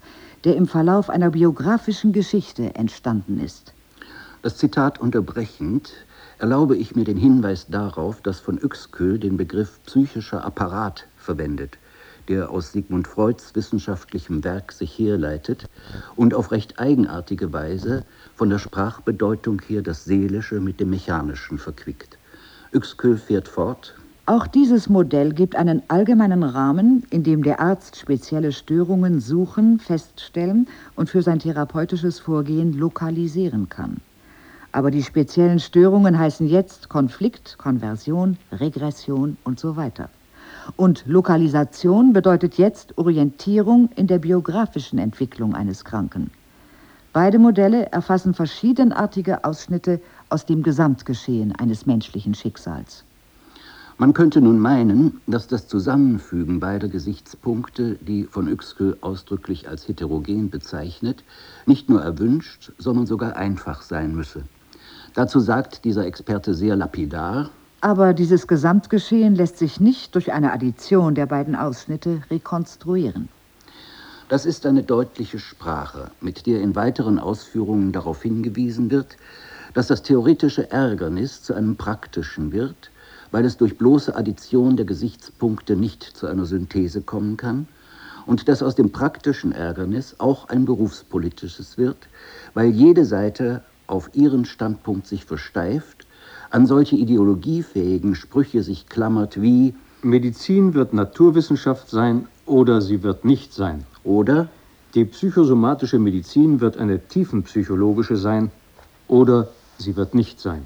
der im Verlauf einer biografischen Geschichte entstanden ist. Das Zitat unterbrechend erlaube ich mir den Hinweis darauf, dass von Uexküll den Begriff psychischer Apparat verwendet, der aus Sigmund Freuds wissenschaftlichem Werk sich herleitet und auf recht eigenartige Weise von der Sprachbedeutung her das Seelische mit dem Mechanischen verquickt. Uexküll fährt fort: Auch dieses Modell gibt einen allgemeinen Rahmen, in dem der Arzt spezielle Störungen suchen, feststellen und für sein therapeutisches Vorgehen lokalisieren kann. Aber die speziellen Störungen heißen jetzt Konflikt, Konversion, Regression und so weiter. Und Lokalisation bedeutet jetzt Orientierung in der biografischen Entwicklung eines Kranken. Beide Modelle erfassen verschiedenartige Ausschnitte aus dem Gesamtgeschehen eines menschlichen Schicksals. Man könnte nun meinen, dass das Zusammenfügen beider Gesichtspunkte, die von Uexküll ausdrücklich als heterogen bezeichnet, nicht nur erwünscht, sondern sogar einfach sein müsse. Dazu sagt dieser Experte sehr lapidar: Aber dieses Gesamtgeschehen lässt sich nicht durch eine Addition der beiden Ausschnitte rekonstruieren. Das ist eine deutliche Sprache, mit der in weiteren Ausführungen darauf hingewiesen wird, dass das theoretische Ärgernis zu einem praktischen wird, weil es durch bloße Addition der Gesichtspunkte nicht zu einer Synthese kommen kann, und dass aus dem praktischen Ärgernis auch ein berufspolitisches wird, weil jede Seite auf ihren Standpunkt sich versteift, an solche ideologiefähigen Sprüche sich klammert wie: Medizin wird Naturwissenschaft sein oder sie wird nicht sein. Oder die psychosomatische Medizin wird eine tiefenpsychologische sein oder sie wird nicht sein.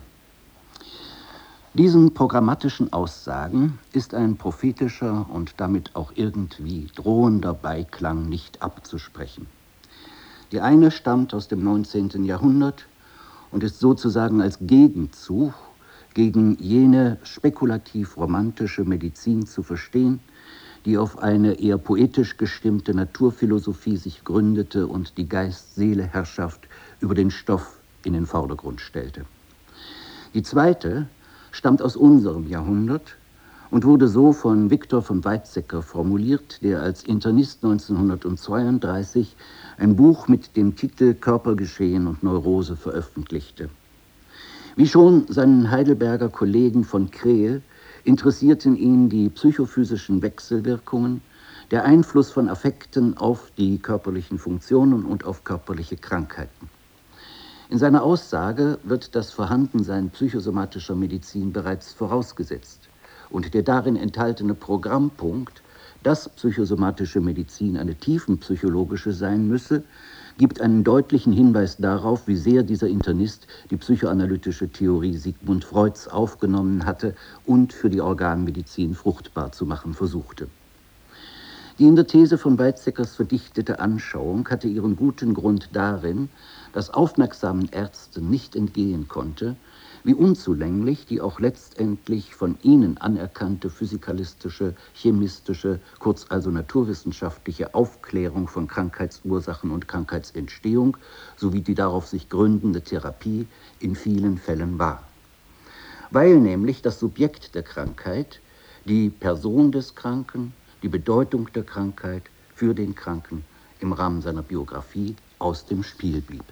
Diesen programmatischen Aussagen ist ein prophetischer und damit auch irgendwie drohender Beiklang nicht abzusprechen. Die eine stammt aus dem neunzehnten Jahrhundert und ist sozusagen als Gegenzug gegen jene spekulativ-romantische Medizin zu verstehen, die auf eine eher poetisch gestimmte Naturphilosophie sich gründete und die Geist-Seele-Herrschaft über den Stoff in den Vordergrund stellte. Die zweite stammt aus unserem Jahrhundert und wurde so von Viktor von Weizsäcker formuliert, der als Internist neunzehnhundertzweiunddreißig ein Buch mit dem Titel Körpergeschehen und Neurose veröffentlichte. Wie schon seinen Heidelberger Kollegen von Krehl interessierten ihn die psychophysischen Wechselwirkungen, der Einfluss von Affekten auf die körperlichen Funktionen und auf körperliche Krankheiten. In seiner Aussage wird das Vorhandensein psychosomatischer Medizin bereits vorausgesetzt und der darin enthaltene Programmpunkt, dass psychosomatische Medizin eine tiefenpsychologische sein müsse, gibt einen deutlichen Hinweis darauf, wie sehr dieser Internist die psychoanalytische Theorie Sigmund Freuds aufgenommen hatte und für die Organmedizin fruchtbar zu machen versuchte. Die in der These von Weizsäckers verdichtete Anschauung hatte ihren guten Grund darin, dass aufmerksamen Ärzten nicht entgehen konnte, wie unzulänglich die auch letztendlich von ihnen anerkannte physikalistische, chemistische, kurz also naturwissenschaftliche Aufklärung von Krankheitsursachen und Krankheitsentstehung sowie die darauf sich gründende Therapie in vielen Fällen war. Weil nämlich das Subjekt der Krankheit, die Person des Kranken, die Bedeutung der Krankheit für den Kranken im Rahmen seiner Biografie aus dem Spiel blieb.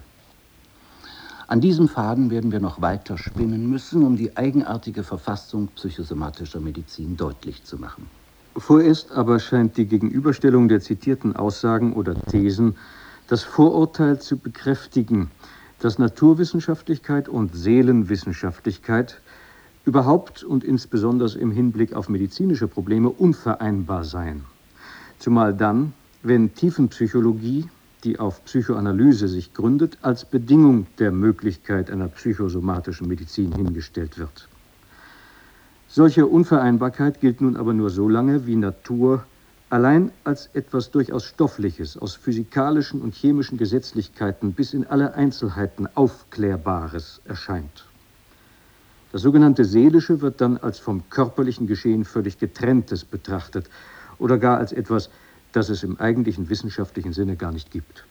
An diesem Faden werden wir noch weiter spinnen müssen, um die eigenartige Verfassung psychosomatischer Medizin deutlich zu machen. Vorerst aber scheint die Gegenüberstellung der zitierten Aussagen oder Thesen das Vorurteil zu bekräftigen, dass Naturwissenschaftlichkeit und Seelenwissenschaftlichkeit überhaupt und insbesondere im Hinblick auf medizinische Probleme unvereinbar seien. Zumal dann, wenn Tiefenpsychologie, die auf Psychoanalyse sich gründet, als Bedingung der Möglichkeit einer psychosomatischen Medizin hingestellt wird. Solche Unvereinbarkeit gilt nun aber nur so lange, wie Natur allein als etwas durchaus Stoffliches, aus physikalischen und chemischen Gesetzlichkeiten bis in alle Einzelheiten Aufklärbares erscheint. Das sogenannte Seelische wird dann als vom körperlichen Geschehen völlig Getrenntes betrachtet oder gar als etwas, das es im eigentlichen wissenschaftlichen Sinne gar nicht gibt.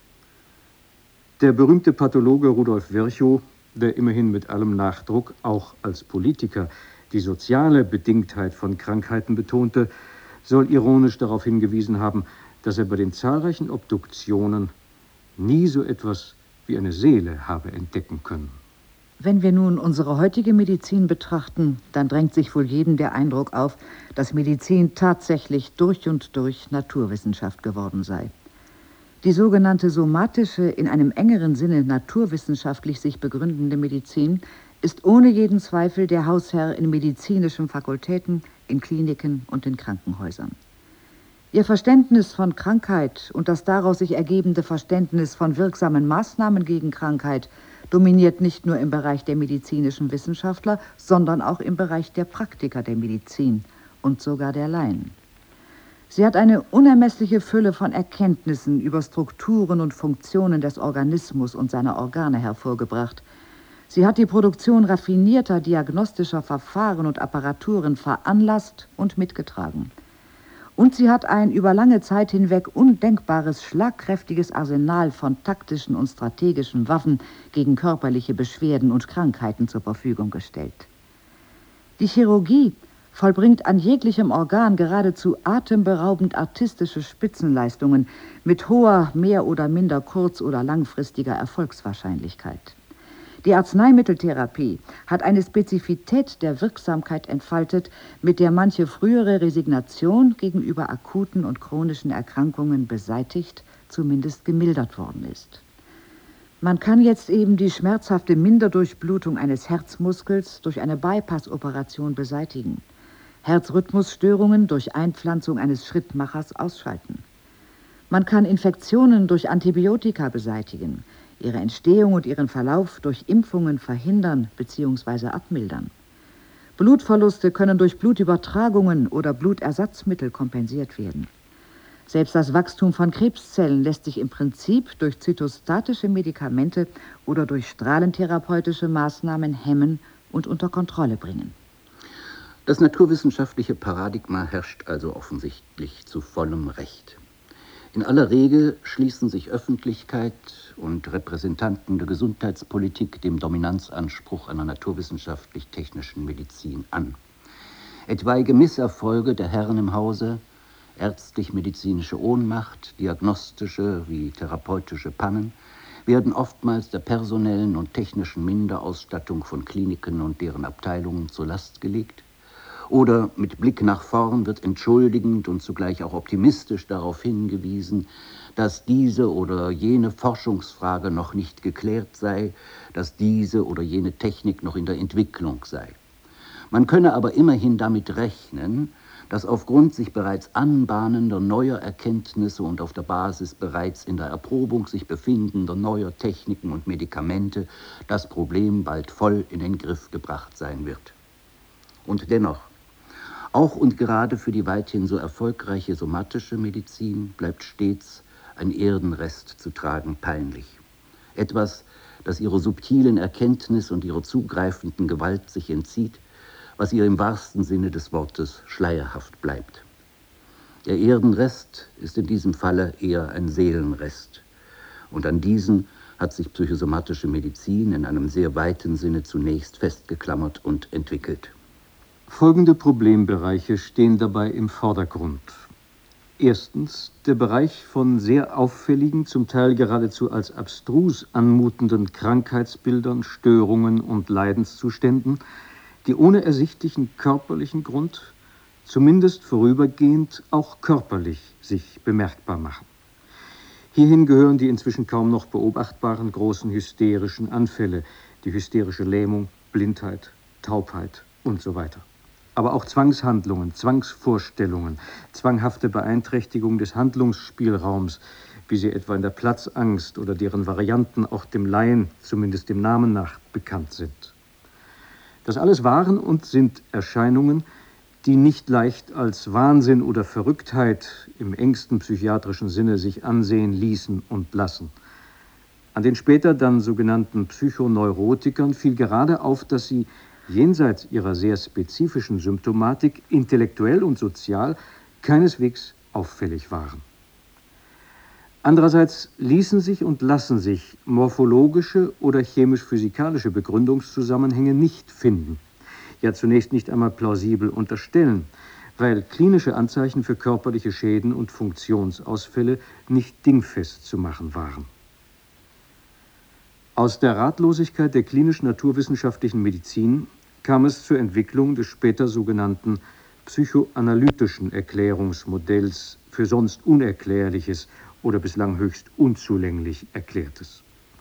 Der berühmte Pathologe Rudolf Virchow, der immerhin mit allem Nachdruck auch als Politiker die soziale Bedingtheit von Krankheiten betonte, soll ironisch darauf hingewiesen haben, dass er bei den zahlreichen Obduktionen nie so etwas wie eine Seele habe entdecken können. Wenn wir nun unsere heutige Medizin betrachten, dann drängt sich wohl jedem der Eindruck auf, dass Medizin tatsächlich durch und durch Naturwissenschaft geworden sei. Die sogenannte somatische, in einem engeren Sinne naturwissenschaftlich sich begründende Medizin ist ohne jeden Zweifel der Hausherr in medizinischen Fakultäten, in Kliniken und in Krankenhäusern. Ihr Verständnis von Krankheit und das daraus sich ergebende Verständnis von wirksamen Maßnahmen gegen Krankheit dominiert nicht nur im Bereich der medizinischen Wissenschaftler, sondern auch im Bereich der Praktiker der Medizin und sogar der Laien. Sie hat eine unermessliche Fülle von Erkenntnissen über Strukturen und Funktionen des Organismus und seiner Organe hervorgebracht. Sie hat die Produktion raffinierter diagnostischer Verfahren und Apparaturen veranlasst und mitgetragen. Und sie hat ein über lange Zeit hinweg undenkbares, schlagkräftiges Arsenal von taktischen und strategischen Waffen gegen körperliche Beschwerden und Krankheiten zur Verfügung gestellt. Die Chirurgie vollbringt an jeglichem Organ geradezu atemberaubend artistische Spitzenleistungen mit hoher, mehr oder minder kurz- oder langfristiger Erfolgswahrscheinlichkeit. Die Arzneimitteltherapie hat eine Spezifität der Wirksamkeit entfaltet, mit der manche frühere Resignation gegenüber akuten und chronischen Erkrankungen beseitigt, zumindest gemildert worden ist. Man kann jetzt eben die schmerzhafte Minderdurchblutung eines Herzmuskels durch eine Bypass-Operation beseitigen, Herzrhythmusstörungen durch Einpflanzung eines Schrittmachers ausschalten. Man kann Infektionen durch Antibiotika beseitigen, ihre Entstehung und ihren Verlauf durch Impfungen verhindern bzw. abmildern. Blutverluste können durch Blutübertragungen oder Blutersatzmittel kompensiert werden. Selbst das Wachstum von Krebszellen lässt sich im Prinzip durch zytostatische Medikamente oder durch strahlentherapeutische Maßnahmen hemmen und unter Kontrolle bringen. Das naturwissenschaftliche Paradigma herrscht also offensichtlich zu vollem Recht. In aller Regel schließen sich Öffentlichkeit und Repräsentanten der Gesundheitspolitik dem Dominanzanspruch einer naturwissenschaftlich-technischen Medizin an. Etwaige Misserfolge der Herren im Hause, ärztlich-medizinische Ohnmacht, diagnostische wie therapeutische Pannen, werden oftmals der personellen und technischen Minderausstattung von Kliniken und deren Abteilungen zur Last gelegt. Oder mit Blick nach vorn wird entschuldigend und zugleich auch optimistisch darauf hingewiesen, dass diese oder jene Forschungsfrage noch nicht geklärt sei, dass diese oder jene Technik noch in der Entwicklung sei. Man könne aber immerhin damit rechnen, dass aufgrund sich bereits anbahnender neuer Erkenntnisse und auf der Basis bereits in der Erprobung sich befindender neuer Techniken und Medikamente das Problem bald voll in den Griff gebracht sein wird. Und dennoch, auch und gerade für die weithin so erfolgreiche somatische Medizin bleibt stets ein Erdenrest zu tragen peinlich. Etwas, das ihrer subtilen Erkenntnis und ihrer zugreifenden Gewalt sich entzieht, was ihr im wahrsten Sinne des Wortes schleierhaft bleibt. Der Erdenrest ist in diesem Falle eher ein Seelenrest. Und an diesen hat sich psychosomatische Medizin in einem sehr weiten Sinne zunächst festgeklammert und entwickelt. Folgende Problembereiche stehen dabei im Vordergrund. Erstens der Bereich von sehr auffälligen, zum Teil geradezu als abstrus anmutenden Krankheitsbildern, Störungen und Leidenszuständen, die ohne ersichtlichen körperlichen Grund, zumindest vorübergehend, auch körperlich sich bemerkbar machen. Hierhin gehören die inzwischen kaum noch beobachtbaren großen hysterischen Anfälle, die hysterische Lähmung, Blindheit, Taubheit und so weiter. Aber auch Zwangshandlungen, Zwangsvorstellungen, zwanghafte Beeinträchtigung des Handlungsspielraums, wie sie etwa in der Platzangst oder deren Varianten auch dem Laien, zumindest dem Namen nach, bekannt sind. Das alles waren und sind Erscheinungen, die nicht leicht als Wahnsinn oder Verrücktheit im engsten psychiatrischen Sinne sich ansehen ließen und lassen. An den später dann sogenannten Psychoneurotikern fiel gerade auf, dass sie jenseits ihrer sehr spezifischen Symptomatik intellektuell und sozial keineswegs auffällig waren. Andererseits ließen sich und lassen sich morphologische oder chemisch-physikalische Begründungszusammenhänge nicht finden, ja zunächst nicht einmal plausibel unterstellen, weil klinische Anzeichen für körperliche Schäden und Funktionsausfälle nicht dingfest zu machen waren. Aus der Ratlosigkeit der klinisch-naturwissenschaftlichen Medizin kam es zur Entwicklung des später sogenannten psychoanalytischen Erklärungsmodells für sonst Unerklärliches oder bislang höchst unzulänglich Erklärtes.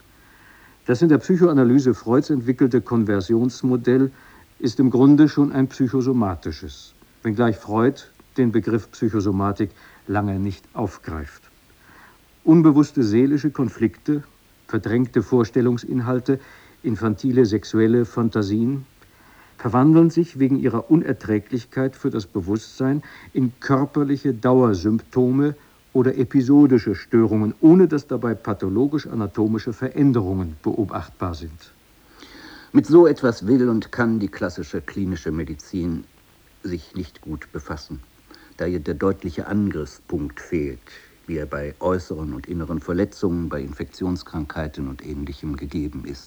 Das in der Psychoanalyse Freuds entwickelte Konversionsmodell ist im Grunde schon ein psychosomatisches, wenngleich Freud den Begriff Psychosomatik lange nicht aufgreift. Unbewusste seelische Konflikte, verdrängte Vorstellungsinhalte, infantile sexuelle Fantasien verwandeln sich wegen ihrer Unerträglichkeit für das Bewusstsein in körperliche Dauersymptome oder episodische Störungen, ohne dass dabei pathologisch-anatomische Veränderungen beobachtbar sind. Mit so etwas will und kann die klassische klinische Medizin sich nicht gut befassen, da ihr der deutliche Angriffspunkt fehlt, wie er bei äußeren und inneren Verletzungen, bei Infektionskrankheiten und Ähnlichem gegeben ist.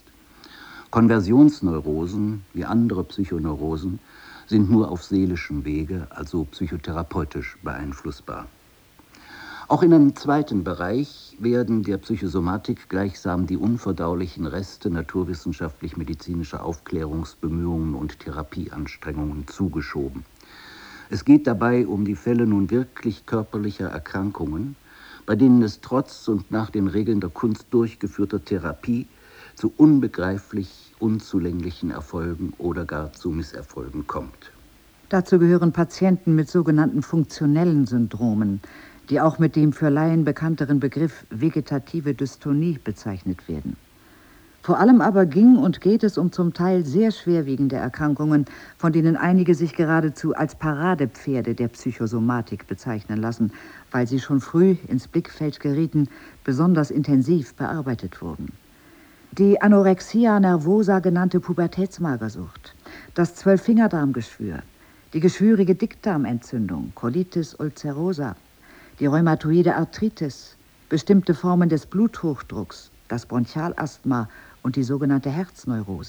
Konversionsneurosen, wie andere Psychoneurosen, sind nur auf seelischem Wege, also psychotherapeutisch beeinflussbar. Auch in einem zweiten Bereich werden der Psychosomatik gleichsam die unverdaulichen Reste naturwissenschaftlich-medizinischer Aufklärungsbemühungen und Therapieanstrengungen zugeschoben. Es geht dabei um die Fälle nun wirklich körperlicher Erkrankungen, bei denen es trotz und nach den Regeln der Kunst durchgeführter Therapie zu unbegreiflich unzulänglichen Erfolgen oder gar zu Misserfolgen kommt. Dazu gehören Patienten mit sogenannten funktionellen Syndromen, die auch mit dem für Laien bekannteren Begriff vegetative Dystonie bezeichnet werden. Vor allem aber ging und geht es um zum Teil sehr schwerwiegende Erkrankungen, von denen einige sich geradezu als Paradepferde der Psychosomatik bezeichnen lassen, weil sie schon früh ins Blickfeld gerieten, besonders intensiv bearbeitet wurden. Die Anorexia nervosa genannte Pubertätsmagersucht, das Zwölffingerdarmgeschwür, die geschwürige Dickdarmentzündung, Colitis ulcerosa, die rheumatoide Arthritis, bestimmte Formen des Bluthochdrucks, das Bronchialasthma und die sogenannte Herzneurose.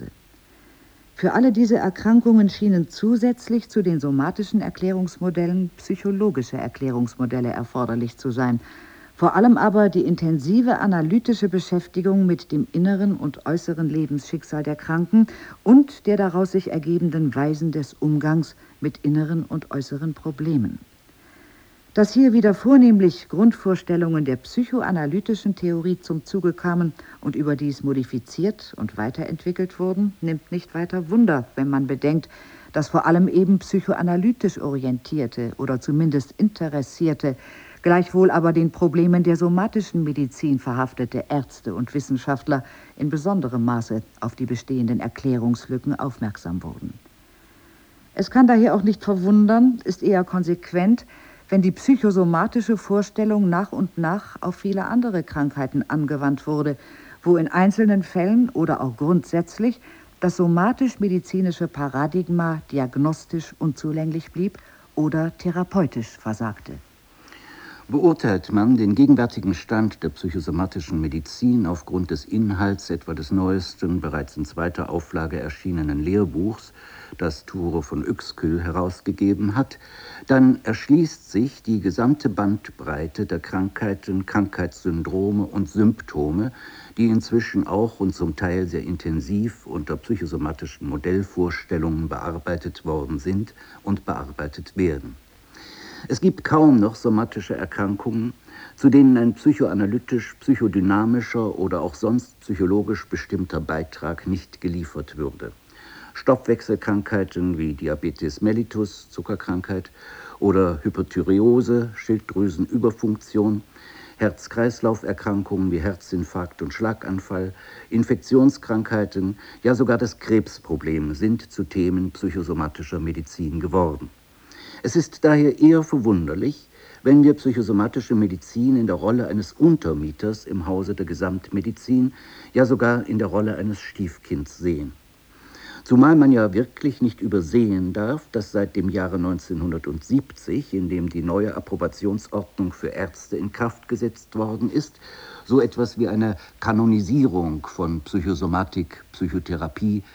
Für alle diese Erkrankungen schienen zusätzlich zu den somatischen Erklärungsmodellen psychologische Erklärungsmodelle erforderlich zu sein, vor allem aber die intensive analytische Beschäftigung mit dem inneren und äußeren Lebensschicksal der Kranken und der daraus sich ergebenden Weisen des Umgangs mit inneren und äußeren Problemen. Dass hier wieder vornehmlich Grundvorstellungen der psychoanalytischen Theorie zum Zuge kamen und überdies modifiziert und weiterentwickelt wurden, nimmt nicht weiter Wunder, wenn man bedenkt, dass vor allem eben psychoanalytisch orientierte oder zumindest interessierte, gleichwohl aber den Problemen der somatischen Medizin verhaftete Ärzte und Wissenschaftler in besonderem Maße auf die bestehenden Erklärungslücken aufmerksam wurden. Es kann daher auch nicht verwundern, ist eher konsequent, wenn die psychosomatische Vorstellung nach und nach auf viele andere Krankheiten angewandt wurde, wo in einzelnen Fällen oder auch grundsätzlich das somatisch-medizinische Paradigma diagnostisch unzulänglich blieb oder therapeutisch versagte. Beurteilt man den gegenwärtigen Stand der psychosomatischen Medizin aufgrund des Inhalts etwa des neuesten, bereits in zweiter Auflage erschienenen Lehrbuchs, das Thure von Uexküll herausgegeben hat, dann erschließt sich die gesamte Bandbreite der Krankheiten, Krankheitssyndrome und Symptome, die inzwischen auch und zum Teil sehr intensiv unter psychosomatischen Modellvorstellungen bearbeitet worden sind und bearbeitet werden. Es gibt kaum noch somatische Erkrankungen, zu denen ein psychoanalytisch, psychodynamischer oder auch sonst psychologisch bestimmter Beitrag nicht geliefert würde. Stoffwechselkrankheiten wie Diabetes mellitus, Zuckerkrankheit, oder Hyperthyreose, Schilddrüsenüberfunktion, Herz-Kreislauf-Erkrankungen wie Herzinfarkt und Schlaganfall, Infektionskrankheiten, ja sogar das Krebsproblem sind zu Themen psychosomatischer Medizin geworden. Es ist daher eher verwunderlich, wenn wir psychosomatische Medizin in der Rolle eines Untermieters im Hause der Gesamtmedizin, ja sogar in der Rolle eines Stiefkinds sehen. Zumal man ja wirklich nicht übersehen darf, dass seit dem Jahre neunzehnhundertsiebzig, in dem die neue Approbationsordnung für Ärzte in Kraft gesetzt worden ist, so etwas wie eine Kanonisierung von Psychosomatik, Psychotherapie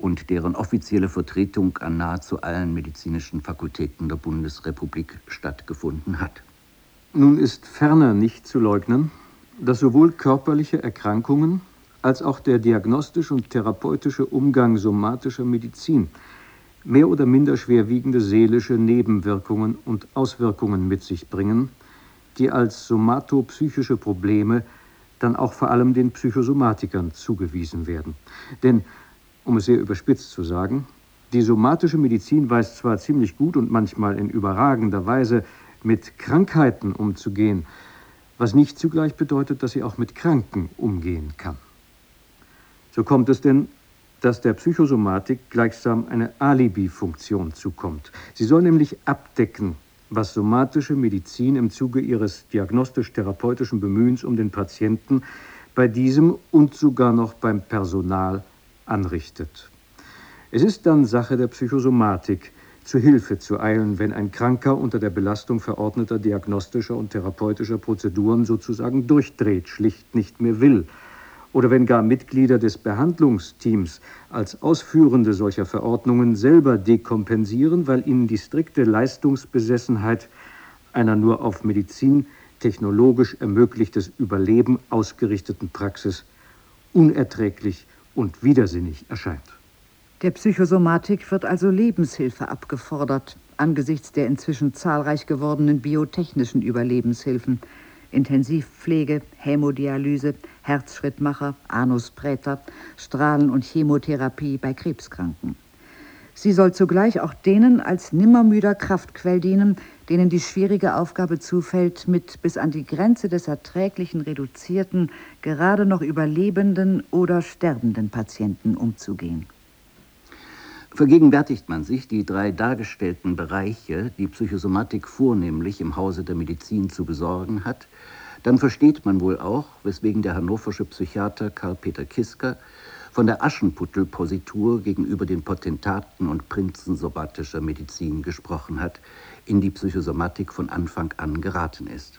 und deren offizielle Vertretung an nahezu allen medizinischen Fakultäten der Bundesrepublik stattgefunden hat. Nun ist ferner nicht zu leugnen, dass sowohl körperliche Erkrankungen als auch der diagnostische und therapeutische Umgang somatischer Medizin mehr oder minder schwerwiegende seelische Nebenwirkungen und Auswirkungen mit sich bringen, die als somatopsychische Probleme dann auch vor allem den Psychosomatikern zugewiesen werden. Denn, um es sehr überspitzt zu sagen, die somatische Medizin weiß zwar ziemlich gut und manchmal in überragender Weise mit Krankheiten umzugehen, was nicht zugleich bedeutet, dass sie auch mit Kranken umgehen kann. So kommt es denn, dass der Psychosomatik gleichsam eine Alibi-Funktion zukommt. Sie soll nämlich abdecken, was somatische Medizin im Zuge ihres diagnostisch-therapeutischen Bemühens um den Patienten bei diesem und sogar noch beim Personal anrichtet. Es ist dann Sache der Psychosomatik, zu Hilfe zu eilen, wenn ein Kranker unter der Belastung verordneter diagnostischer und therapeutischer Prozeduren sozusagen durchdreht, schlicht nicht mehr will. Oder wenn gar Mitglieder des Behandlungsteams als Ausführende solcher Verordnungen selber dekompensieren, weil ihnen die strikte Leistungsbesessenheit einer nur auf Medizin technologisch ermöglichtes Überleben ausgerichteten Praxis unerträglich und widersinnig erscheint. Der Psychosomatik wird also Lebenshilfe abgefordert, angesichts der inzwischen zahlreich gewordenen biotechnischen Überlebenshilfen. Intensivpflege, Hämodialyse, Herzschrittmacher, Anuspräter, Strahlen- und Chemotherapie bei Krebskranken. Sie soll zugleich auch denen als nimmermüder Kraftquell dienen, denen die schwierige Aufgabe zufällt, mit bis an die Grenze des Erträglichen reduzierten, gerade noch überlebenden oder sterbenden Patienten umzugehen. Vergegenwärtigt man sich die drei dargestellten Bereiche, die Psychosomatik vornehmlich im Hause der Medizin zu besorgen hat, dann versteht man wohl auch, weswegen der hannoversche Psychiater Karl Peter Kisker von der Aschenputtel-Positur gegenüber den Potentaten und Prinzen somatischer Medizin gesprochen hat, in die Psychosomatik von Anfang an geraten ist.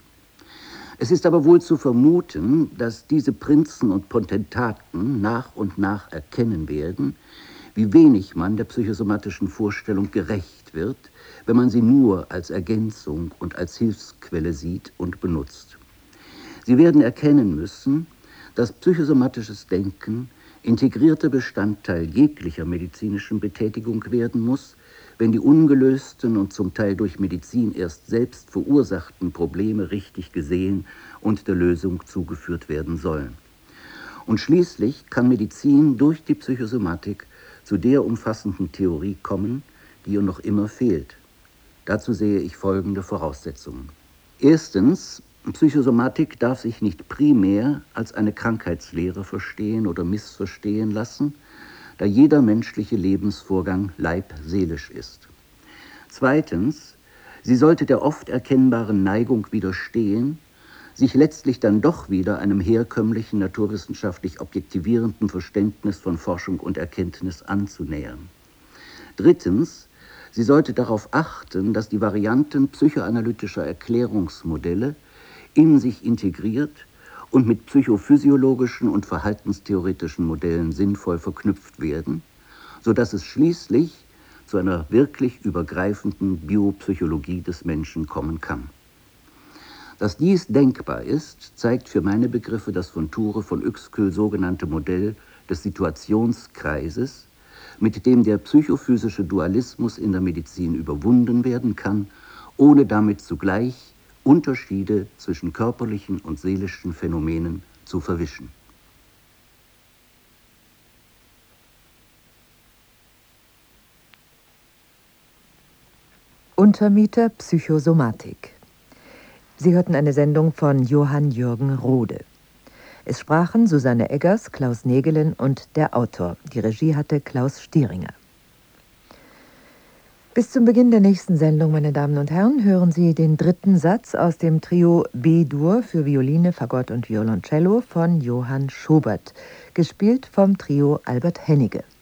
Es ist aber wohl zu vermuten, dass diese Prinzen und Potentaten nach und nach erkennen werden, wie wenig man der psychosomatischen Vorstellung gerecht wird, wenn man sie nur als Ergänzung und als Hilfsquelle sieht und benutzt. Sie werden erkennen müssen, dass psychosomatisches Denken integrierter Bestandteil jeglicher medizinischen Betätigung werden muss, wenn die ungelösten und zum Teil durch Medizin erst selbst verursachten Probleme richtig gesehen und der Lösung zugeführt werden sollen. Und schließlich kann Medizin durch die Psychosomatik zu der umfassenden Theorie kommen, die ihr noch immer fehlt. Dazu sehe ich folgende Voraussetzungen. Erstens, Psychosomatik darf sich nicht primär als eine Krankheitslehre verstehen oder missverstehen lassen, da jeder menschliche Lebensvorgang leibseelisch ist. Zweitens, sie sollte der oft erkennbaren Neigung widerstehen, sich letztlich dann doch wieder einem herkömmlichen, naturwissenschaftlich objektivierenden Verständnis von Forschung und Erkenntnis anzunähern. Drittens, sie sollte darauf achten, dass die Varianten psychoanalytischer Erklärungsmodelle in sich integriert und mit psychophysiologischen und verhaltenstheoretischen Modellen sinnvoll verknüpft werden, sodass es schließlich zu einer wirklich übergreifenden Biopsychologie des Menschen kommen kann. Dass dies denkbar ist, zeigt für meine Begriffe das von Ture von Uexküll sogenannte Modell des Situationskreises, mit dem der psychophysische Dualismus in der Medizin überwunden werden kann, ohne damit zugleich Unterschiede zwischen körperlichen und seelischen Phänomenen zu verwischen. Untermieter Psychosomatik. Sie hörten eine Sendung von Johann Jürgen Rode. Es sprachen Susanne Eggers, Klaus Nägelen und der Autor. Die Regie hatte Klaus Stieringer. Bis zum Beginn der nächsten Sendung, meine Damen und Herren, hören Sie den dritten Satz aus dem Trio B-Dur für Violine, Fagott und Violoncello von Johann Schubert, gespielt vom Trio Albert Hennige.